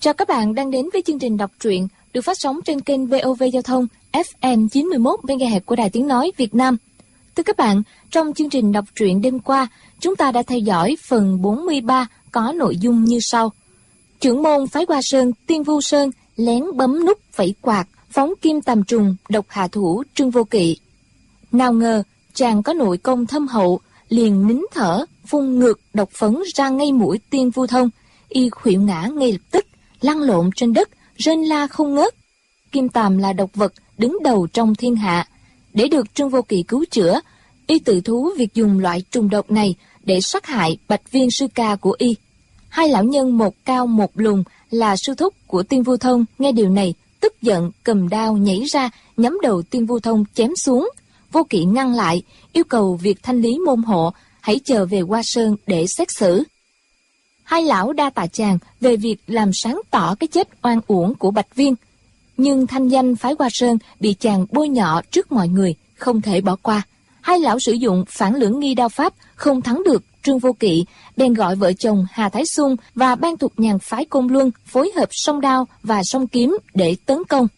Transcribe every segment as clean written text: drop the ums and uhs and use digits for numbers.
Chào các bạn đang đến với chương trình đọc truyện được phát sóng trên kênh VOV Giao thông FM 91 MHz của Đài Tiếng nói Việt Nam. Thưa các bạn, trong chương trình đọc truyện đêm qua, chúng ta đã theo dõi phần 43 có nội dung như sau. Trưởng môn phái Hoa Sơn Tiên Vu Sơn lén bấm nút vẫy quạt, phóng kim tầm trùng độc hạ thủ Trương Vô Kỵ. Nào ngờ chàng có nội công thâm hậu, liền nín thở phun ngược độc phấn ra ngay mũi Tiên Vu Thông, y khuỵu ngã ngay lập tức, lăn lộn trên đất, rên la không ngớt. Kim tàm là độc vật đứng đầu trong thiên hạ. Để được Trương Vô Kỵ cứu chữa, y tự thú việc dùng loại trùng độc này để sát hại Bạch Viên sư ca của y. Hai lão nhân một cao một lùn là sư thúc của Tiên Vu Thông nghe điều này, tức giận cầm đao nhảy ra nhắm đầu Tiên Vu Thông chém xuống. Vô Kỵ ngăn lại, yêu cầu việc thanh lý môn hộ hãy chờ về Hoa Sơn để xét xử. Hai lão đa tạ chàng về việc làm sáng tỏ cái chết oan uổng của Bạch Viên, nhưng thanh danh phái Hoa Sơn bị chàng bôi nhọ trước mọi người, không thể bỏ qua. Hai lão sử dụng phản lưỡng nghi đao pháp không thắng được Trương Vô Kỵ, bèn gọi vợ chồng Hà Thái Xuân và ban thuộc nhàn phái Côn Luân phối hợp song đao và song kiếm để tấn công.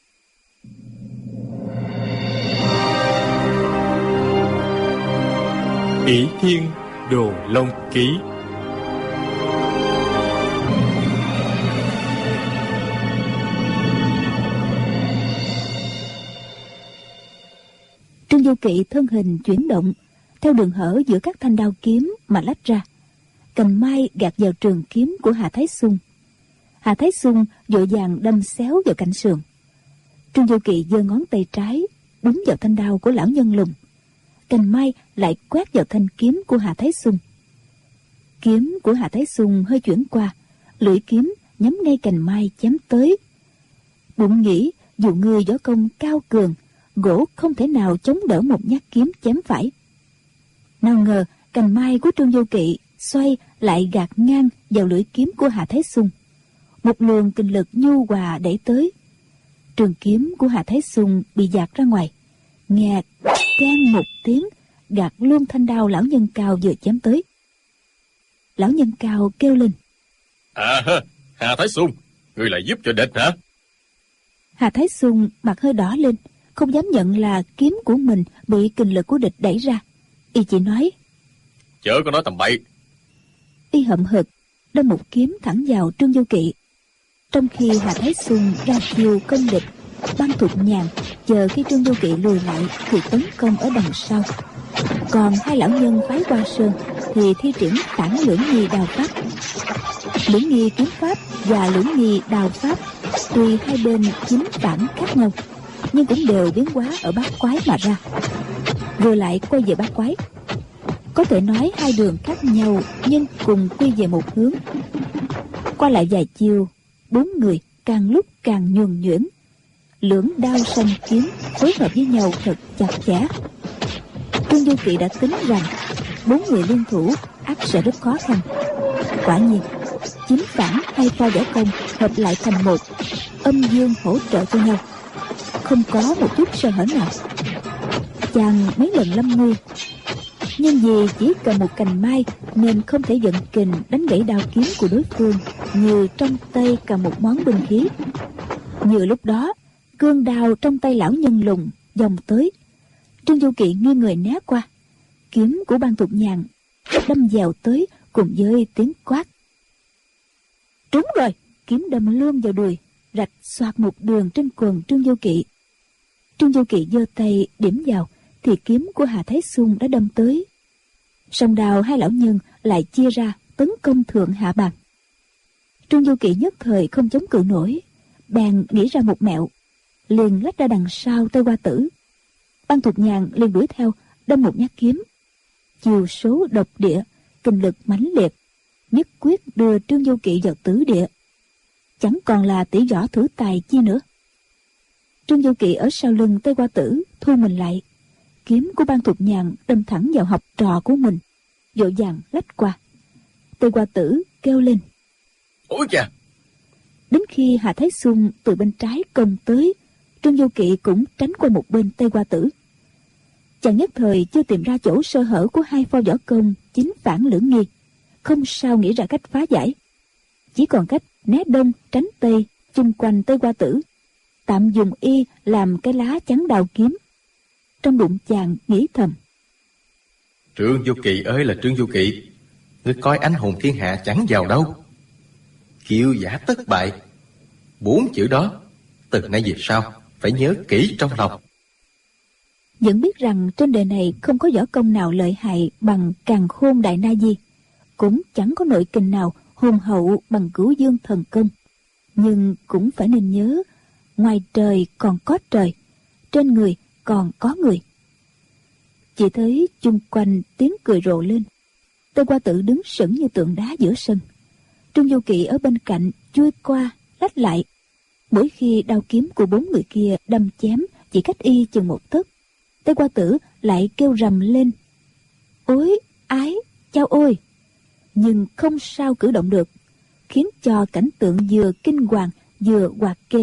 Ỷ Thiên Đồ Long Ký. Trương Vô Kỵ thân hình chuyển động theo đường hở giữa các thanh đao kiếm mà lách ra, cành mai gạt vào trường kiếm của Hà Thái Xuân. Hà Thái Xuân vội vàng đâm xéo vào cạnh sườn. Trương Vô Kỵ giơ ngón tay trái đúng vào thanh đao của lão nhân lùn, cành mai lại quét vào thanh kiếm của Hà Thái Xuân. Kiếm của Hà Thái Xuân hơi chuyển qua, lưỡi kiếm nhắm ngay cành mai chém tới. Bụng nghĩ dù người võ công cao cường, gỗ không thể nào chống đỡ một nhát kiếm chém phải. Nào ngờ cành mai của Trương Vô Kỵ xoay lại gạt ngang vào lưỡi kiếm của Hà Thái Xuân. Một luồng kinh lực nhu hòa đẩy tới. Trường kiếm của Hà Thái Xuân bị dạt ra ngoài, nghe keng một tiếng, gạt luôn thanh đao lão nhân cao vừa chém tới. Lão nhân cao kêu lên: Hà Thái Xuân, ngươi lại giúp cho địch hả? Hà Thái Xuân mặt hơi đỏ lên, không dám nhận là kiếm của mình bị kình lực của địch đẩy ra. Y chỉ nói: Chớ có nói tầm bậy. Y hậm hực đâm một kiếm thẳng vào Trương Vô Kỵ. Trong khi Hà Thái Xuân ra chiêu công địch, Ban Thục Nhàn chờ khi Trương Vô Kỵ lùi lại thì tấn công ở đằng sau. Còn hai lão nhân phái Hoa Sơn thì thi triển phản lưỡng nghi đao pháp. Lưỡng nghi kiếm pháp và lưỡng nghi đao pháp tuy hai bên chính phản khác nhau, nhưng cũng đều biến hóa ở bát quái mà ra, rồi lại quay về bát quái. Có thể nói hai đường khác nhau nhưng cùng quy về một hướng. Qua lại vài chiêu, bốn người càng lúc càng nhuần nhuyễn, lưỡng đao song kiếm phối hợp với nhau thật chặt chẽ. Trương Vô Kỵ đã tính rằng bốn người liên thủ ắt sẽ rất khó khăn. Quả nhiên, chính phản hai pha võ công hợp lại thành một, âm dương hỗ trợ cho nhau, không có một chút sơ hở nào. Chàng mấy lần lâm nguy, nhưng vì chỉ cầm một cành mai nên không thể vận kình đánh gãy đao kiếm của đối phương như trong tay cầm một món binh khí. Như lúc đó, cương đao trong tay lão nhân lùn vòng tới. Trương Vô Kỵ nghiêng người né qua, kiếm của Ban Thục Nhàn đâm vào tới cùng với tiếng quát: Trúng rồi! Kiếm đâm luôn vào đùi, rạch xoạc một đường trên quần Trương Vô Kỵ. Trương Vô Kỵ giơ tay điểm vào thì kiếm của Hà Thái Xuân đã đâm tới. Song đao hai lão nhân lại chia ra tấn công thượng hạ bàn. Trương Vô Kỵ nhất thời không chống cự nổi, bèn nghĩ ra một mẹo, liền lách ra đằng sau Tây Hoa Tử. Ban Thục Nhàn liền đuổi theo đâm một nhát kiếm. Chiều số độc địa, kinh lực mãnh liệt, nhất quyết đưa Trương Vô Kỵ vào tử địa, chẳng còn là tỷ võ thử tài chi nữa. Trương Vô Kỵ ở sau lưng Tây Hoa Tử thu mình lại, kiếm của Ban Thục Nhàn đâm thẳng vào học trò của mình, vội vàng lách qua. Tây Hoa Tử kêu lên: Ôi chà! Đến khi Hà Thái Xuân từ bên trái công tới, Trương Vô Kỵ cũng tránh qua một bên Tây Hoa Tử. Chàng nhất thời chưa tìm ra chỗ sơ hở của hai pho võ công chính phản lưỡng nghi, không sao nghĩ ra cách phá giải, chỉ còn cách né đông tránh tây chung quanh Tây Qua Tử, tạm dùng y làm cái lá chắn đào kiếm. Trong bụng chàng nghĩ thầm: Trương Du Kỳ ơi là Trương Du Kỳ, ngươi coi anh hùng thiên hạ chẳng vào đâu. Kiêu giả tất bại, 4 chữ đó từ nay về sau phải nhớ kỹ trong lòng. Vẫn biết rằng trên đời này không có võ công nào lợi hại bằng Càn Khôn Đại Na Di, cũng chẳng có nội kình nào hùng hậu bằng Cửu Dương Thần Công, nhưng cũng phải nên nhớ, ngoài trời còn có trời, trên người còn có người. Chỉ thấy chung quanh tiếng cười rộ lên. Tây Qua Tử đứng sững như tượng đá giữa sân. Trương Du Kỵ ở bên cạnh chui qua lách lại. Mỗi khi đao kiếm của 4 người kia đâm chém chỉ cách y chừng 1 tấc, Tây Qua Tử lại kêu rầm lên: ối ái chao ôi! Nhưng không sao cử động được, khiến cho cảnh tượng vừa kinh hoàng vừa hoạt kê.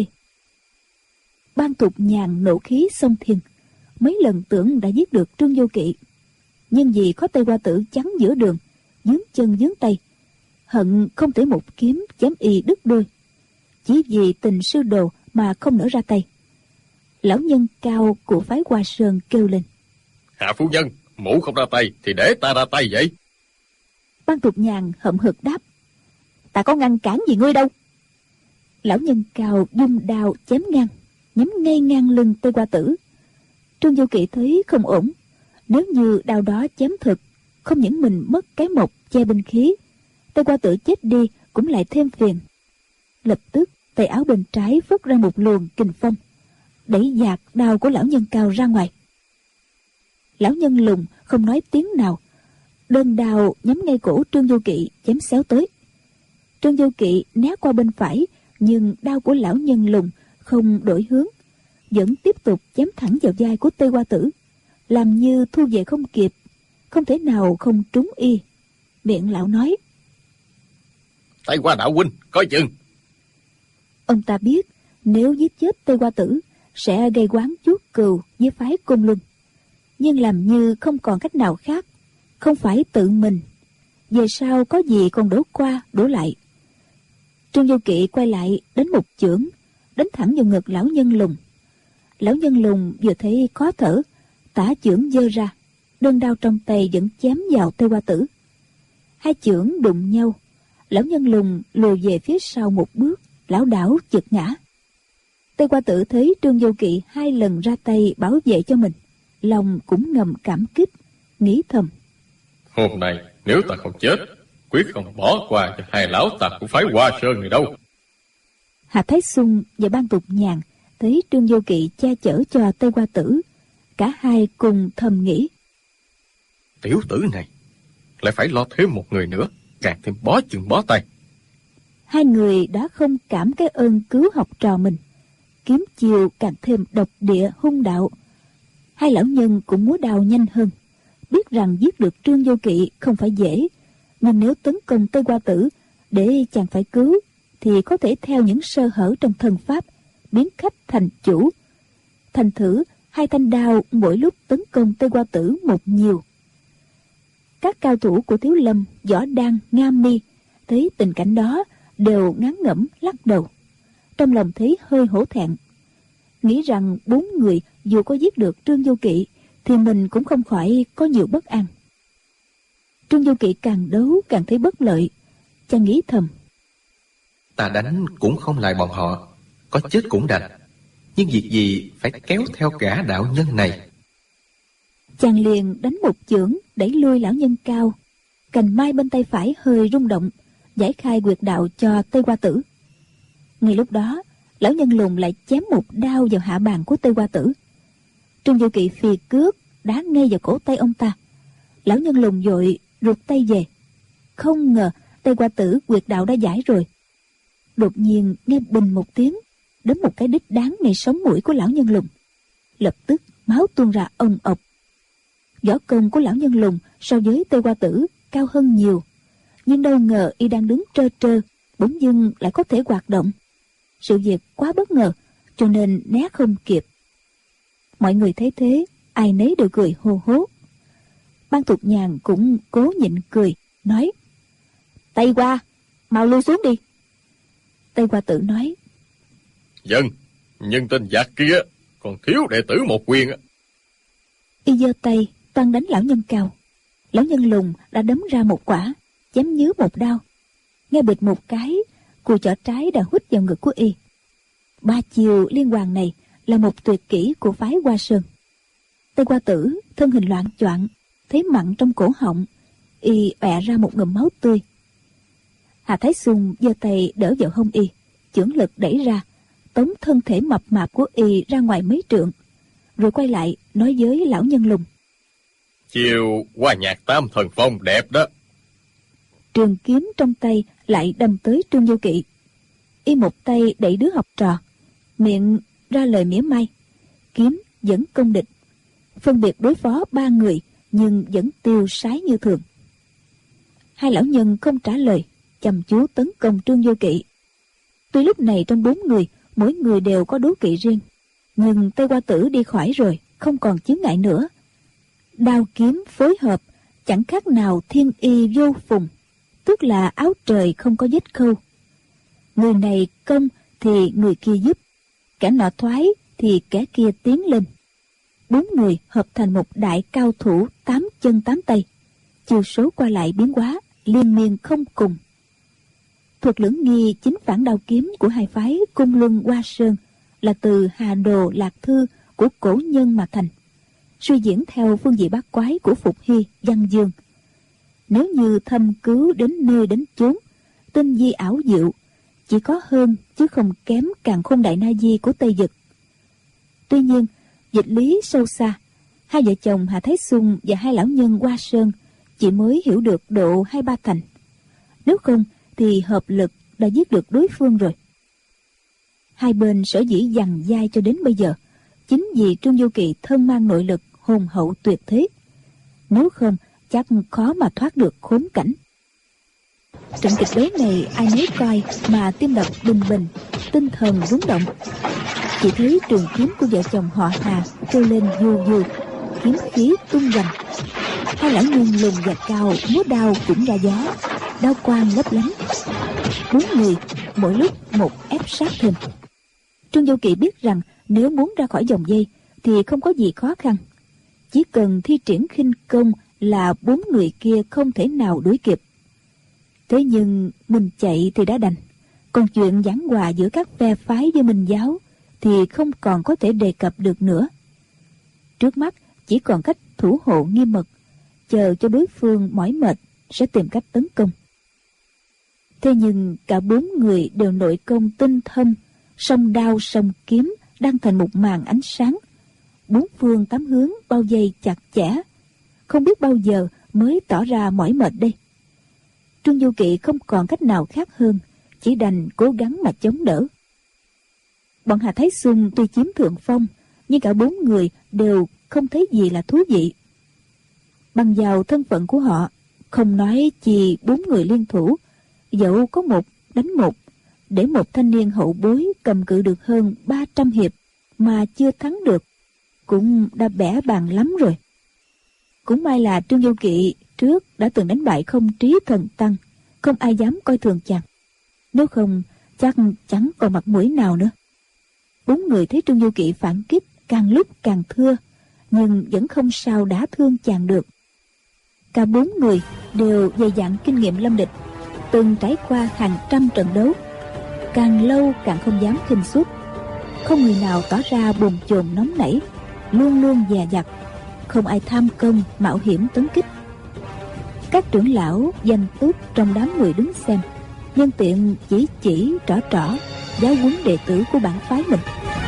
Ban Thục Nhàn nộ khí xông thiên, mấy lần tưởng đã giết được Trương Du Kỵ, nhưng vì có Tây Qua Tử chắn giữa đường, vướng chân vướng tay, hận không thể một kiếm chém y đứt đôi. Chỉ vì tình sư đồ mà không nỡ ra tay. Lão nhân cao của phái Hoa Sơn kêu lên: Hạ phu nhân, mụ không ra tay thì để ta ra tay vậy. Ban Thục Nhàn hậm hực đáp: Ta có ngăn cản gì ngươi đâu. Lão nhân cao dung đao chém ngang, nhắm ngay ngang lưng Tây Qua Tử. Trương Du Kỵ thấy không ổn, nếu như đao đó chém thực, không những mình mất cái mộc che binh khí, Tây Qua Tử chết đi cũng lại thêm phiền. Lập tức tay áo bên trái phất ra một luồng kình phong, đẩy dạt đao của lão nhân cao ra ngoài. Lão nhân lùng không nói tiếng nào, đơn đao nhắm ngay cổ Trương Du Kỵ chém xéo tới. Trương Du Kỵ né qua bên phải, nhưng đao của lão nhân lùng không đổi hướng, vẫn tiếp tục chém thẳng vào vai của Tây Qua Tử, làm như thu về không kịp, không thể nào không trúng y. Miệng lão nói: Tây Qua đạo huynh, coi chừng. Ông ta biết nếu giết chết Tây Qua Tử sẽ gây oán chuốc cừu với phái Côn Luân, nhưng làm như không còn cách nào khác, không phải tự mình, về sau có gì còn đổ qua đổ lại. Trương Du Kỵ quay lại đánh một chưởng, đánh thẳng vào ngực lão nhân lùng. Lão nhân lùng vừa thấy khó thở, tả chưởng giơ ra, đơn đao trong tay vẫn chém vào Tây Qua Tử. Hai chưởng đụng nhau, lão nhân lùng lùi về phía sau một bước, lảo đảo chực ngã. Tây Qua Tử thấy Trương Du Kỵ 2 lần ra tay bảo vệ cho mình, lòng cũng ngầm cảm kích, nghĩ thầm: Hôm nay nếu ta không chết, quyết không bỏ qua cho hai lão tặc của phái Hoa Sơn này đâu. Hà Thái Xuân và Ban Tục Nhàn thấy Trương Du Kỵ che chở cho Tây Qua Tử, cả hai cùng thầm nghĩ: Tiểu tử này lại phải lo thêm một người nữa, càng thêm bó chừng bó tay. Hai người đã không cảm cái ơn cứu học trò mình, kiếm chiều càng thêm độc địa hung đạo. Hai lão nhân cũng múa đao nhanh hơn, biết rằng giết được Trương Du Kỵ không phải dễ, nhưng nếu tấn công Tây Qua Tử để chàng phải cứu, thì có thể theo những sơ hở trong thần pháp biến khách thành chủ. Thành thử hai thanh đao mỗi lúc tấn công Tây Qua Tử một nhiều. Các cao thủ của Thiếu Lâm, Võ Đan, Nga Mi thấy tình cảnh đó đều ngán ngẩm lắc đầu, trong lòng thấy hơi hổ thẹn, nghĩ rằng 4 người dù có giết được Trương Du Kỵ thì mình cũng không khỏi có nhiều bất an. Trương Du Kỵ càng đấu càng thấy bất lợi, chàng nghĩ thầm: Ta đánh cũng không lại bọn họ, có chết cũng đành, nhưng việc gì phải kéo theo cả đạo nhân này. Chàng liền đánh một chưởng đẩy lui lão nhân cao. Cành mai bên tay phải hơi rung động, giải khai quyệt đạo cho Tây Qua Tử. Ngay lúc đó, lão nhân lùng lại chém một đao vào hạ bàn của Tây Qua Tử. Trương Du Kỵ phì cước đá ngay vào cổ tay ông ta. Lão nhân lùng vội rụt tay về. Không ngờ Tây Qua Tử quyệt đạo đã giải rồi. Đột nhiên nghe bình một tiếng, đấm một cái đích đáng ngay sống mũi của lão nhân lùng. Lập tức máu tuôn ra ong ọc. Võ công của lão nhân lùng so với Tây Qua Tử cao hơn nhiều, nhưng đâu ngờ y đang đứng trơ trơ, bỗng dưng lại có thể hoạt động. Sự việc quá bất ngờ, cho nên né không kịp. Mọi người thấy thế, ai nấy đều cười hô hố. Ban Thục Nhàn cũng cố nhịn cười, nói: Tây Qua, mau lui xuống đi. Tây Hoa Tử nói: Dân, nhưng tên giặc kia còn thiếu đệ tử một quyền. Y giơ tay toan đánh lão nhân Cao. Lão nhân Lùng đã đấm ra một quả, chém nhứ một đao. Nghe bịch một cái, cùi chỏ trái đã hút vào ngực của Y. Ba chiều liên hoàn này là một tuyệt kỹ của phái Hoa Sơn. Tây Hoa Tử thân hình loạng choạng, thấy mặn trong cổ họng, Y bẹ ra một ngụm máu tươi. Hà Thái Xung giơ tay đỡ vào hông Y, chưởng lực đẩy ra, tống thân thể mập mạp của Y ra ngoài mấy trượng, rồi quay lại nói với lão nhân Lùng: Chiều Hoa Nhạc Tam Thần Phong đẹp đó. Trường kiếm trong tay lại đâm tới Trương Vô Kỵ. Y một tay đẩy đứa học trò, miệng ra lời mỉa mai, kiếm vẫn công địch, phân biệt đối phó ba người nhưng vẫn tiêu sái như thường. Hai lão nhân không trả lời, chăm chú tấn công Trương Vô Kỵ. Tuy lúc này trong bốn người, mỗi người đều có đố kỵ riêng, nhưng Tây Hoa Tử đi khỏi rồi, không còn chướng ngại nữa. Đao kiếm phối hợp, chẳng khác nào thiên y vô phùng, tức là áo trời không có vết khâu. Người này công thì người kia giúp, kẻ nọ thoái thì kẻ kia tiến lên. Bốn người hợp thành một đại cao thủ 8 chân 8 tay, chiều số qua lại biến hóa, liên miên không cùng. Thuật lưỡng nghi chính phản đao kiếm của hai phái Cung Luân Hoa Sơn là từ Hà Đồ Lạc Thư của cổ nhân mà thành, suy diễn theo phương vị bát quái của Phục Hy, Văn Dương. Nếu như thâm cứu đến nơi đến chốn, tinh di ảo diệu, chỉ có hơn chứ không kém Càn Khôn Đại Na Di của Tây Dực. Tuy nhiên, dịch lý sâu xa, hai vợ chồng Hà Thái Xung và hai lão nhân Hoa Sơn chỉ mới hiểu được độ 2-3 thành. Nếu không thì hợp lực đã giết được đối phương rồi. Hai bên sở dĩ giằng dai cho đến bây giờ chính vì Trương Vô Kỵ thân mang nội lực hùng hậu tuyệt thế, nếu không chắc khó mà thoát được khốn cảnh. Trận kịch đấu này ai nấy coi mà tim đập bình bình, tinh thần rung động. Chỉ thấy trường kiếm của vợ chồng họ Hà trôi lên vù vù, kiếm khí tung hoành. Hai lão nhân Lùng và Cao múa đao cũng ra gió, đao quang lấp lánh. Bốn người mỗi lúc một ép sát thêm. Trương Vô Kỵ biết rằng nếu muốn ra khỏi vòng dây thì không có gì khó khăn, chỉ cần thi triển khinh công là bốn người kia không thể nào đuổi kịp. Thế nhưng mình chạy thì đã đành, còn chuyện giảng hòa giữa các phe phái với Minh giáo thì không còn có thể đề cập được nữa. Trước mắt chỉ còn cách thủ hộ nghiêm mật, chờ cho đối phương mỏi mệt sẽ tìm cách tấn công. Thế nhưng cả bốn người đều nội công tinh thâm, song đao song kiếm đang thành một màn ánh sáng, bốn phương tám hướng bao vây chặt chẽ, không biết bao giờ mới tỏ ra mỏi mệt đây. Trương Du Kỵ không còn cách nào khác hơn, chỉ đành cố gắng mà chống đỡ. Bọn Hà Thái Xung tuy chiếm thượng phong, nhưng cả bốn người đều không thấy gì là thú vị. Bằng vào thân phận của họ, không nói chi bốn người liên thủ, dẫu có một đánh một, để một thanh niên hậu bối cầm cự được hơn 300 hiệp mà chưa thắng được, cũng đã bẽ bàng lắm rồi. Cũng may là Trương Du Kỵ trước đã từng đánh bại Không Trí Thần Tăng, không ai dám coi thường chàng. Nếu không chắc chẳng còn mặt mũi nào nữa. Bốn người thấy Trương Du Kỵ phản kích càng lúc càng thưa, nhưng vẫn không sao đả thương chàng được. Cả bốn người đều dày dặn kinh nghiệm lâm địch, từng trải qua hàng trăm trận đấu, càng lâu càng không dám khinh suất. Không người nào tỏ ra bồn chồn nóng nảy, luôn luôn dè dặt, không ai tham công mạo hiểm tấn kích. Các trưởng lão danh túc trong đám người đứng xem, nhân tiện chỉ trỏ giáo huấn đệ tử của bản phái mình.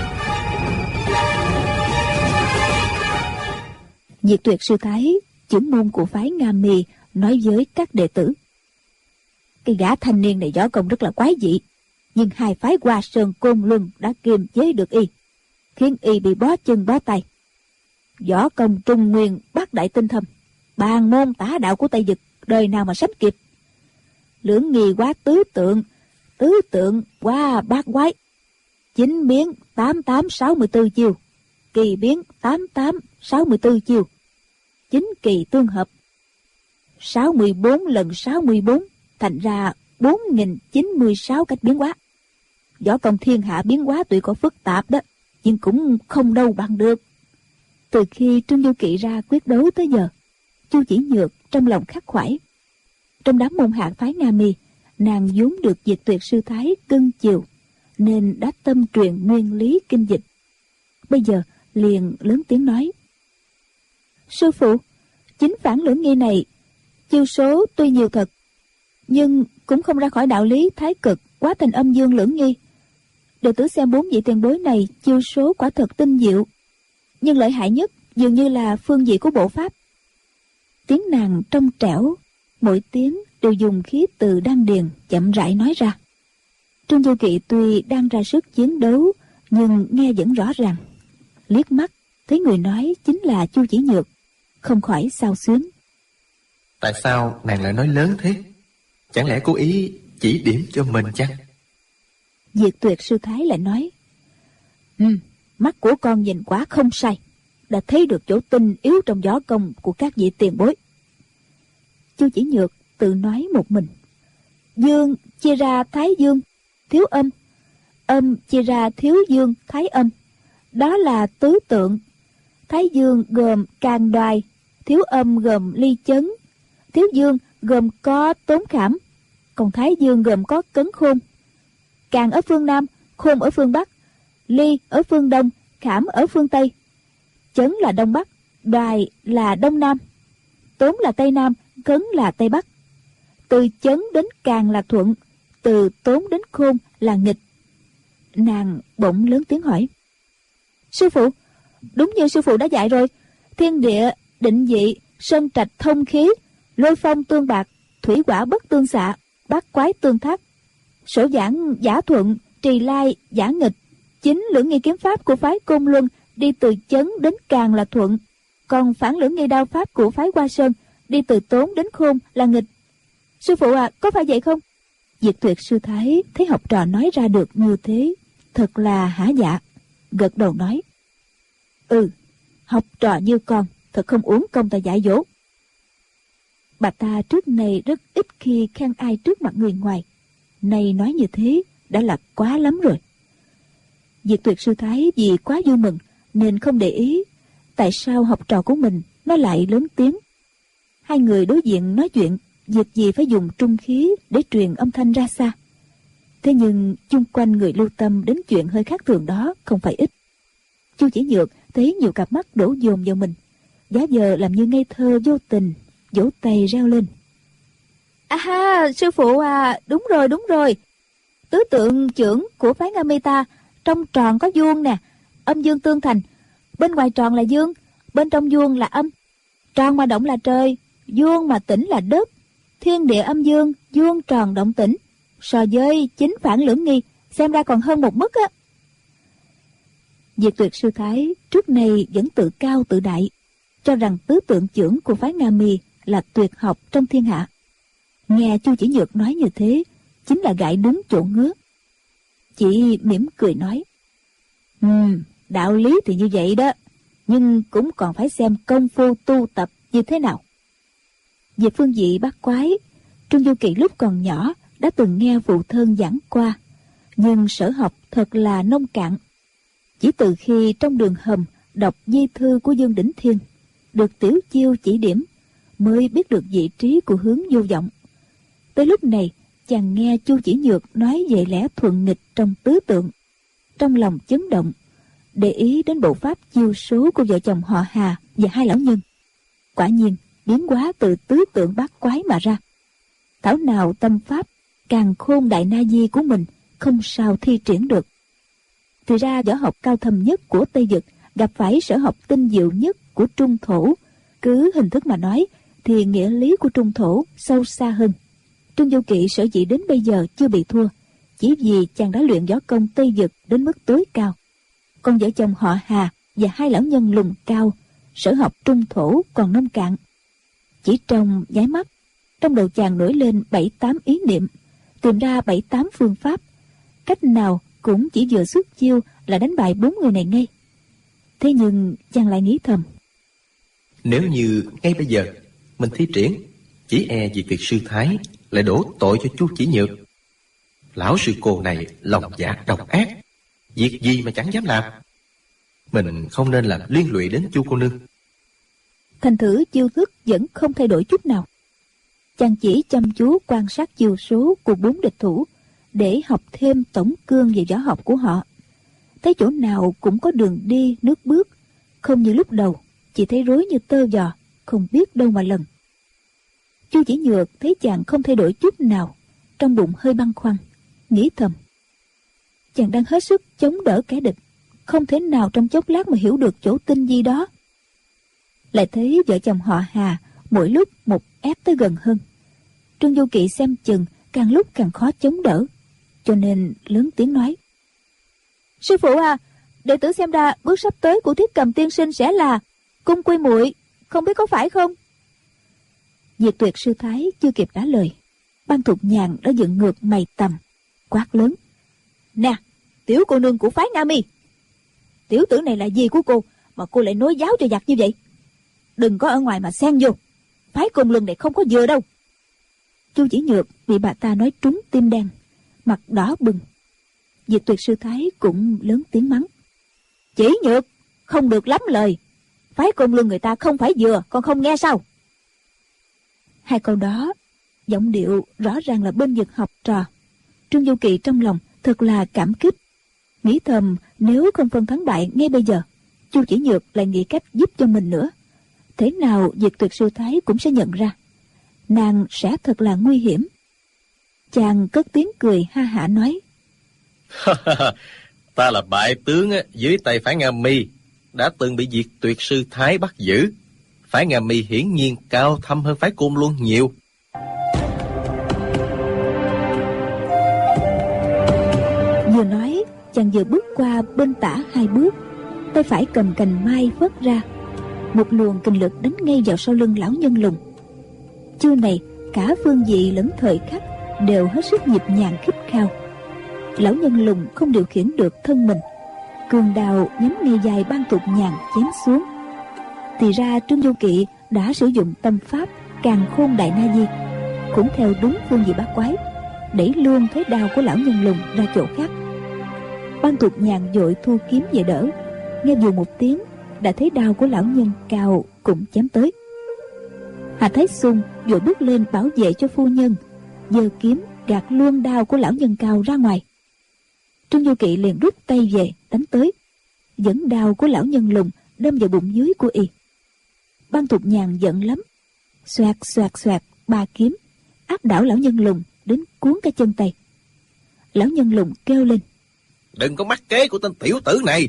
Diệt Tuyệt sư thái, trưởng môn của phái Nga Mi, nói với các đệ tử: cái gã thanh niên này võ công rất là quái dị, nhưng hai phái Hoa Sơn Côn Luân đã kiềm chế được y, khiến y bị bó chân bó tay. Võ công trung nguyên bát đại tinh thâm, bàn môn tả đạo của Tây Dực đời nào mà sánh kịp. Lưỡng nghi quá tứ tượng quá bát quái, chính biến 8864 chiêu, kỳ biến 8864 chiêu, chính kỳ tương hợp 64 lần 64, thành ra 4096 cách biến hóa. Võ công thiên hạ biến hóa tuy có phức tạp đó, nhưng cũng không đâu bằng được. Từ khi Trương Du Kỵ ra quyết đấu tới giờ, Chu Chỉ Nhược trong lòng khắc khoải. Trong đám môn hạ phái Nga Mi, nàng vốn được Diệt Tuyệt sư thái cưng chiều, nên đã tâm truyền nguyên lý kinh dịch. Bây giờ liền lớn tiếng nói: sư phụ, chính phản lưỡng nghi này chiêu số tuy nhiều thật, nhưng cũng không ra khỏi đạo lý thái cực quá thành âm dương lưỡng nghi. Đệ tử xem 4 vị tiền bối này chiêu số quả thật tinh diệu, nhưng lợi hại nhất dường như là phương vị của bộ pháp. Tiếng nàng trong trẻo, mỗi tiếng đều dùng khí từ đan điền chậm rãi nói ra. Trương Du Kỵ tuy đang ra sức chiến đấu, nhưng nghe vẫn rõ ràng. Liếc mắt thấy người nói chính là Chu Chỉ Nhược, không khỏi xao xuyến. Tại sao nàng lại nói lớn thế? Chẳng lẽ cố ý chỉ điểm cho mình chăng? Diệt Tuyệt sư thái lại nói: mắt của con nhìn quả không sai, đã thấy được chỗ tinh yếu trong võ công của các vị tiền bối. Chu Chỉ Nhược tự nói một mình: dương chia ra thái dương thiếu âm, âm chia ra thiếu dương thái âm, đó là tứ tượng. Thái dương gồm càn đoài, thiếu âm gồm ly chấn, thiếu dương gồm có tốn khảm, còn thái dương gồm có cấn khôn. Càn ở phương Nam, khôn ở phương Bắc, ly ở phương Đông, khảm ở phương Tây. Chấn là Đông Bắc, đoài là Đông Nam, tốn là Tây Nam, cấn là Tây Bắc. Từ chấn đến càn là thuận, từ tốn đến khôn là nghịch. Nàng bỗng lớn tiếng hỏi: sư phụ, đúng như sư phụ đã dạy rồi, thiên địa định vị, sơn trạch thông khí, lôi phong tương bạc, thủy hỏa bất tương xạ, bát quái tương thác, sổ giảng giả thuận, trì lai giả nghịch. Chính lưỡng nghi kiếm pháp của phái Côn Luân đi từ chấn đến càn là thuận, còn phản lưỡng nghi đao pháp của phái Hoa Sơn đi từ tốn đến khôn là nghịch. Sư phụ à, có phải vậy không? Diệt Tuyệt sư thái thấy học trò nói ra được như thế, thật là hả dạ, gật đầu nói: học trò như con thật không uổng công ta dạy dỗ. Bà ta trước này rất ít khi khen ai trước mặt người ngoài, nay nói như thế đã là quá lắm rồi. Diệt Tuyệt sư thái vì quá vui mừng nên không để ý tại sao học trò của mình nó lại lớn tiếng. Hai người đối diện nói chuyện, việc gì phải dùng trung khí để truyền âm thanh ra xa. Thế nhưng chung quanh người lưu tâm đến chuyện hơi khác thường đó không phải ít. Chu Chỉ Nhược thấy nhiều cặp mắt đổ dồn vào mình, giả vờ làm như ngây thơ vô tình, vỗ tay reo lên: à, sư phụ à, đúng rồi, tứ tượng trưởng của phái Nga Mi ta trong tròn có vuông nè, âm dương tương thành, bên ngoài tròn là dương, bên trong vuông là âm. Tròn mà động là trời, vuông mà tĩnh là đất, thiên địa âm dương, vuông tròn động tĩnh, so với chính phản lưỡng nghi xem ra còn hơn một mức á. Diệt Tuyệt sư thái trước nay vẫn tự cao tự đại, cho rằng tứ tượng trưởng của phái Nga Mi là tuyệt học trong thiên hạ. Nghe Chu Chỉ Nhược nói như thế, chính là gãi đúng chỗ ngứa. Chị mỉm cười nói: đạo lý thì như vậy đó, nhưng cũng còn phải xem công phu tu tập như thế nào. Về phương vị bát quái, Trương Du Kỵ lúc còn nhỏ đã từng nghe phụ thân giảng qua, nhưng sở học thật là nông cạn. Chỉ từ khi trong đường hầm đọc di thư của Dương Đỉnh Thiên, được Tiểu Chiêu chỉ điểm, mới biết được vị trí của hướng vô vọng. Tới lúc này, chàng nghe Chu Chỉ Nhược nói về lẽ thuận nghịch trong tứ tượng, trong lòng chấn động, để ý đến bộ pháp chiêu số của vợ chồng họ Hà và hai lão nhân. Quả nhiên biến hóa từ tứ tượng bát quái mà ra. Thảo nào tâm pháp càn khôn đại na di của mình không sao thi triển được. Thì ra võ học cao thâm nhất của Tây Dực gặp phải sở học tinh diệu nhất của Trung Thổ. Cứ hình thức mà nói thì nghĩa lý của Trung Thổ sâu xa hơn. Trương Du Kỵ sở dĩ đến bây giờ chưa bị thua, chỉ vì chàng đã luyện võ công Tây Dực đến mức tối cao. Còn vợ chồng họ Hà và hai lão nhân lùng cao, sở học Trung Thổ còn nông cạn. Chỉ trong nháy mắt, trong đầu chàng nổi lên 7-8 ý niệm, tìm ra 7-8 phương pháp, cách nào cũng chỉ vừa xuất chiêu là đánh bại 4 người này ngay. Thế nhưng chàng lại nghĩ thầm: nếu như ngay bây giờ mình thi triển, chỉ e Diệt Tuyệt sư thái lại đổ tội cho Chu Chỉ Nhược. Lão sư cô này lòng dạ độc ác, việc gì mà chẳng dám làm. Mình không nên làm liên lụy đến Chu cô nương. Thành thử chiêu thức vẫn không thay đổi chút nào. Chàng chỉ chăm chú quan sát chiêu số của 4 địch thủ để học thêm tổng cương về võ học của họ. Thấy chỗ nào cũng có đường đi nước bước, không như lúc đầu chỉ thấy rối như tơ vò, không biết đâu mà lần. Chu Chỉ Nhược thấy chàng không thay đổi chút nào, trong bụng hơi băn khoăn, nghĩ thầm: chàng đang hết sức chống đỡ kẻ địch, không thể nào trong chốc lát mà hiểu được chỗ tinh vi đó. Lại thấy vợ chồng họ Hà mỗi lúc một ép tới gần hơn. Trương Du Kỵ xem chừng càng lúc càng khó chống đỡ, cho nên lớn tiếng nói: sư phụ à, đệ tử xem ra bước sắp tới của Thiết Cầm tiên sinh sẽ là cung quy muội, không biết có phải không? Diệt Tuyệt sư thái chưa kịp trả lời, Ban Thục Nhàn đã dựng ngược mày tầm, quát lớn: nè, tiểu cô nương của phái Nga Mi, tiểu tử này là gì của cô mà cô lại nói giáo cho giặc như vậy? Đừng có ở ngoài mà xen vô, phái Côn Luân này không có vừa đâu. Chu Chỉ Nhược bị bà ta nói trúng tim đen, mặt đỏ bừng. Diệt Tuyệt sư thái cũng lớn tiếng mắng: Chỉ Nhược, không được lắm lời, phái Côn Luân người ta không phải vừa, con không nghe sao? Hai câu đó giọng điệu rõ ràng là bên vực học trò. Trương Du Kỵ trong lòng thật là cảm kích, nghĩ thầm nếu không phân thắng bại ngay bây giờ, Chu Chỉ Nhược lại nghĩ cách giúp cho mình nữa, thế nào Diệt Tuyệt sư thái cũng sẽ nhận ra, nàng sẽ thật là nguy hiểm. Chàng cất tiếng cười ha hả nói: Ta là bại tướng dưới tay phái Nga Mi, đã từng bị Diệt Tuyệt sư thái bắt giữ. Phái Nga Mi hiển nhiên cao thâm hơn phái Côn Luân nhiều. Vừa nói, chàng vừa bước qua bên tả 2 bước, tay phải cầm cành mai phất ra, một luồng kình lực đánh ngay vào sau lưng lão Nhân Lùng. Chiêu này cả phương vị lẫn thời khắc đều hết sức nhịp nhàng khít khao. Lão Nhân Lùng không điều khiển được thân mình, cường đào nhắm ngay dài Ban Thục Nhàn chém xuống. Thì ra Trương Du Kỵ đã sử dụng tâm pháp Càn Khôn Đại Na Di, cũng theo đúng phương vị bát quái, đẩy luôn thế đao của lão Nhân Lùng ra chỗ khác. Ban Thục Nhàn vội thu kiếm về đỡ, nghe vừa một tiếng đã thấy đao của lão Nhân Cao cũng chém tới. Hà Thái Xung vội bước lên bảo vệ cho phu nhân, giơ kiếm gạt luôn đao của lão Nhân Cao ra ngoài. Trương Du Kỵ liền rút tay về đánh tới, dẫn đao của lão Nhân Lùng đâm vào bụng dưới của y. Ban Thục Nhàn giận lắm, xoẹt xoẹt xoẹt 3 kiếm áp đảo lão Nhân Lùng đến cuốn cả chân tay. Lão Nhân Lùng kêu lên: Đừng có mắc kế của tên tiểu tử này.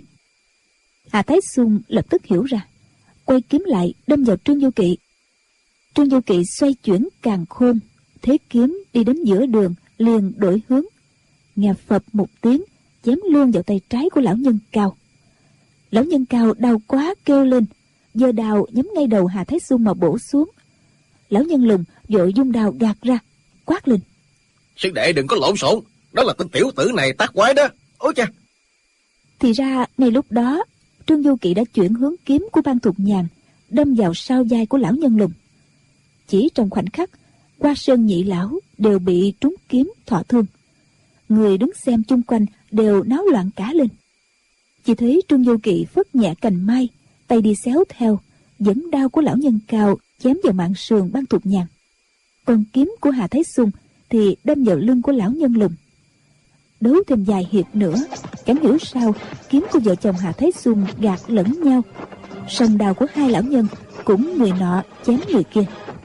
Hà Thái Xung lập tức hiểu ra, quay kiếm lại đâm vào Trương Du Kỵ. Trương Du Kỵ xoay chuyển Càn Khôn, thế kiếm đi đến giữa đường liền đổi hướng, nghe phập một tiếng chém luôn vào tay trái của lão Nhân Cao. Lão Nhân Cao đau quá kêu lên, giơ đao nhắm ngay đầu Hà Thái Xung mà bổ xuống. Lão Nhân Lùng vội dung đao gạt ra, quát lên: Sư đệ đừng có lộn xộn, đó là tên tiểu tử này tác quái đó. Ôi cha! Thì ra ngay lúc đó Trương Du Kỵ đã chuyển hướng kiếm của Ban Thục Nhàn đâm vào sau vai của lão Nhân Lùng. Chỉ trong khoảnh khắc, Hoa Sơn nhị lão đều bị trúng kiếm thọ thương. Người đứng xem chung quanh đều náo loạn cả lên. Chỉ thấy Trương Du Kỵ phất nhẹ cành mai, tay đi xéo theo, dẫn đao của lão Nhân Cao chém vào mạng sườn Ban Thục Nhàn. Còn kiếm của Hà Thái Xung thì đâm vào lưng của lão Nhân Lùng. Đấu thêm vài hiệp nữa, chẳng hiểu sao kiếm của vợ chồng Hà Thái Xung gạt lẫn nhau, song đao của hai lão nhân cũng người nọ chém người kia.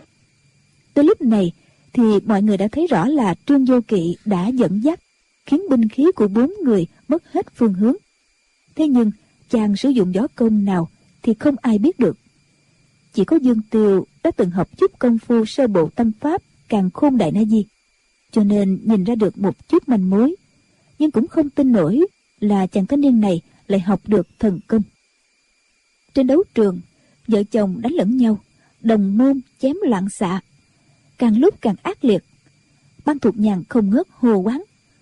Tới lúc này thì mọi người đã thấy rõ là Trương Du Kỵ đã dẫn dắt, khiến binh khí của 4 người mất hết phương hướng. Thế nhưng chàng sử dụng võ công nào thì không ai biết được. Chỉ có Dương Tiêu đã từng học chút công phu sơ bộ tâm pháp Càn Khôn Đại Na Di, cho nên nhìn ra được một chút manh mối, nhưng cũng không tin nổi là chàng thanh niên này lại học được thần công. Trên đấu trường, vợ chồng đánh lẫn nhau, đồng môn chém loạn xạ, càng lúc càng ác liệt. Ban Thục Nhàn không ngớt hô quán: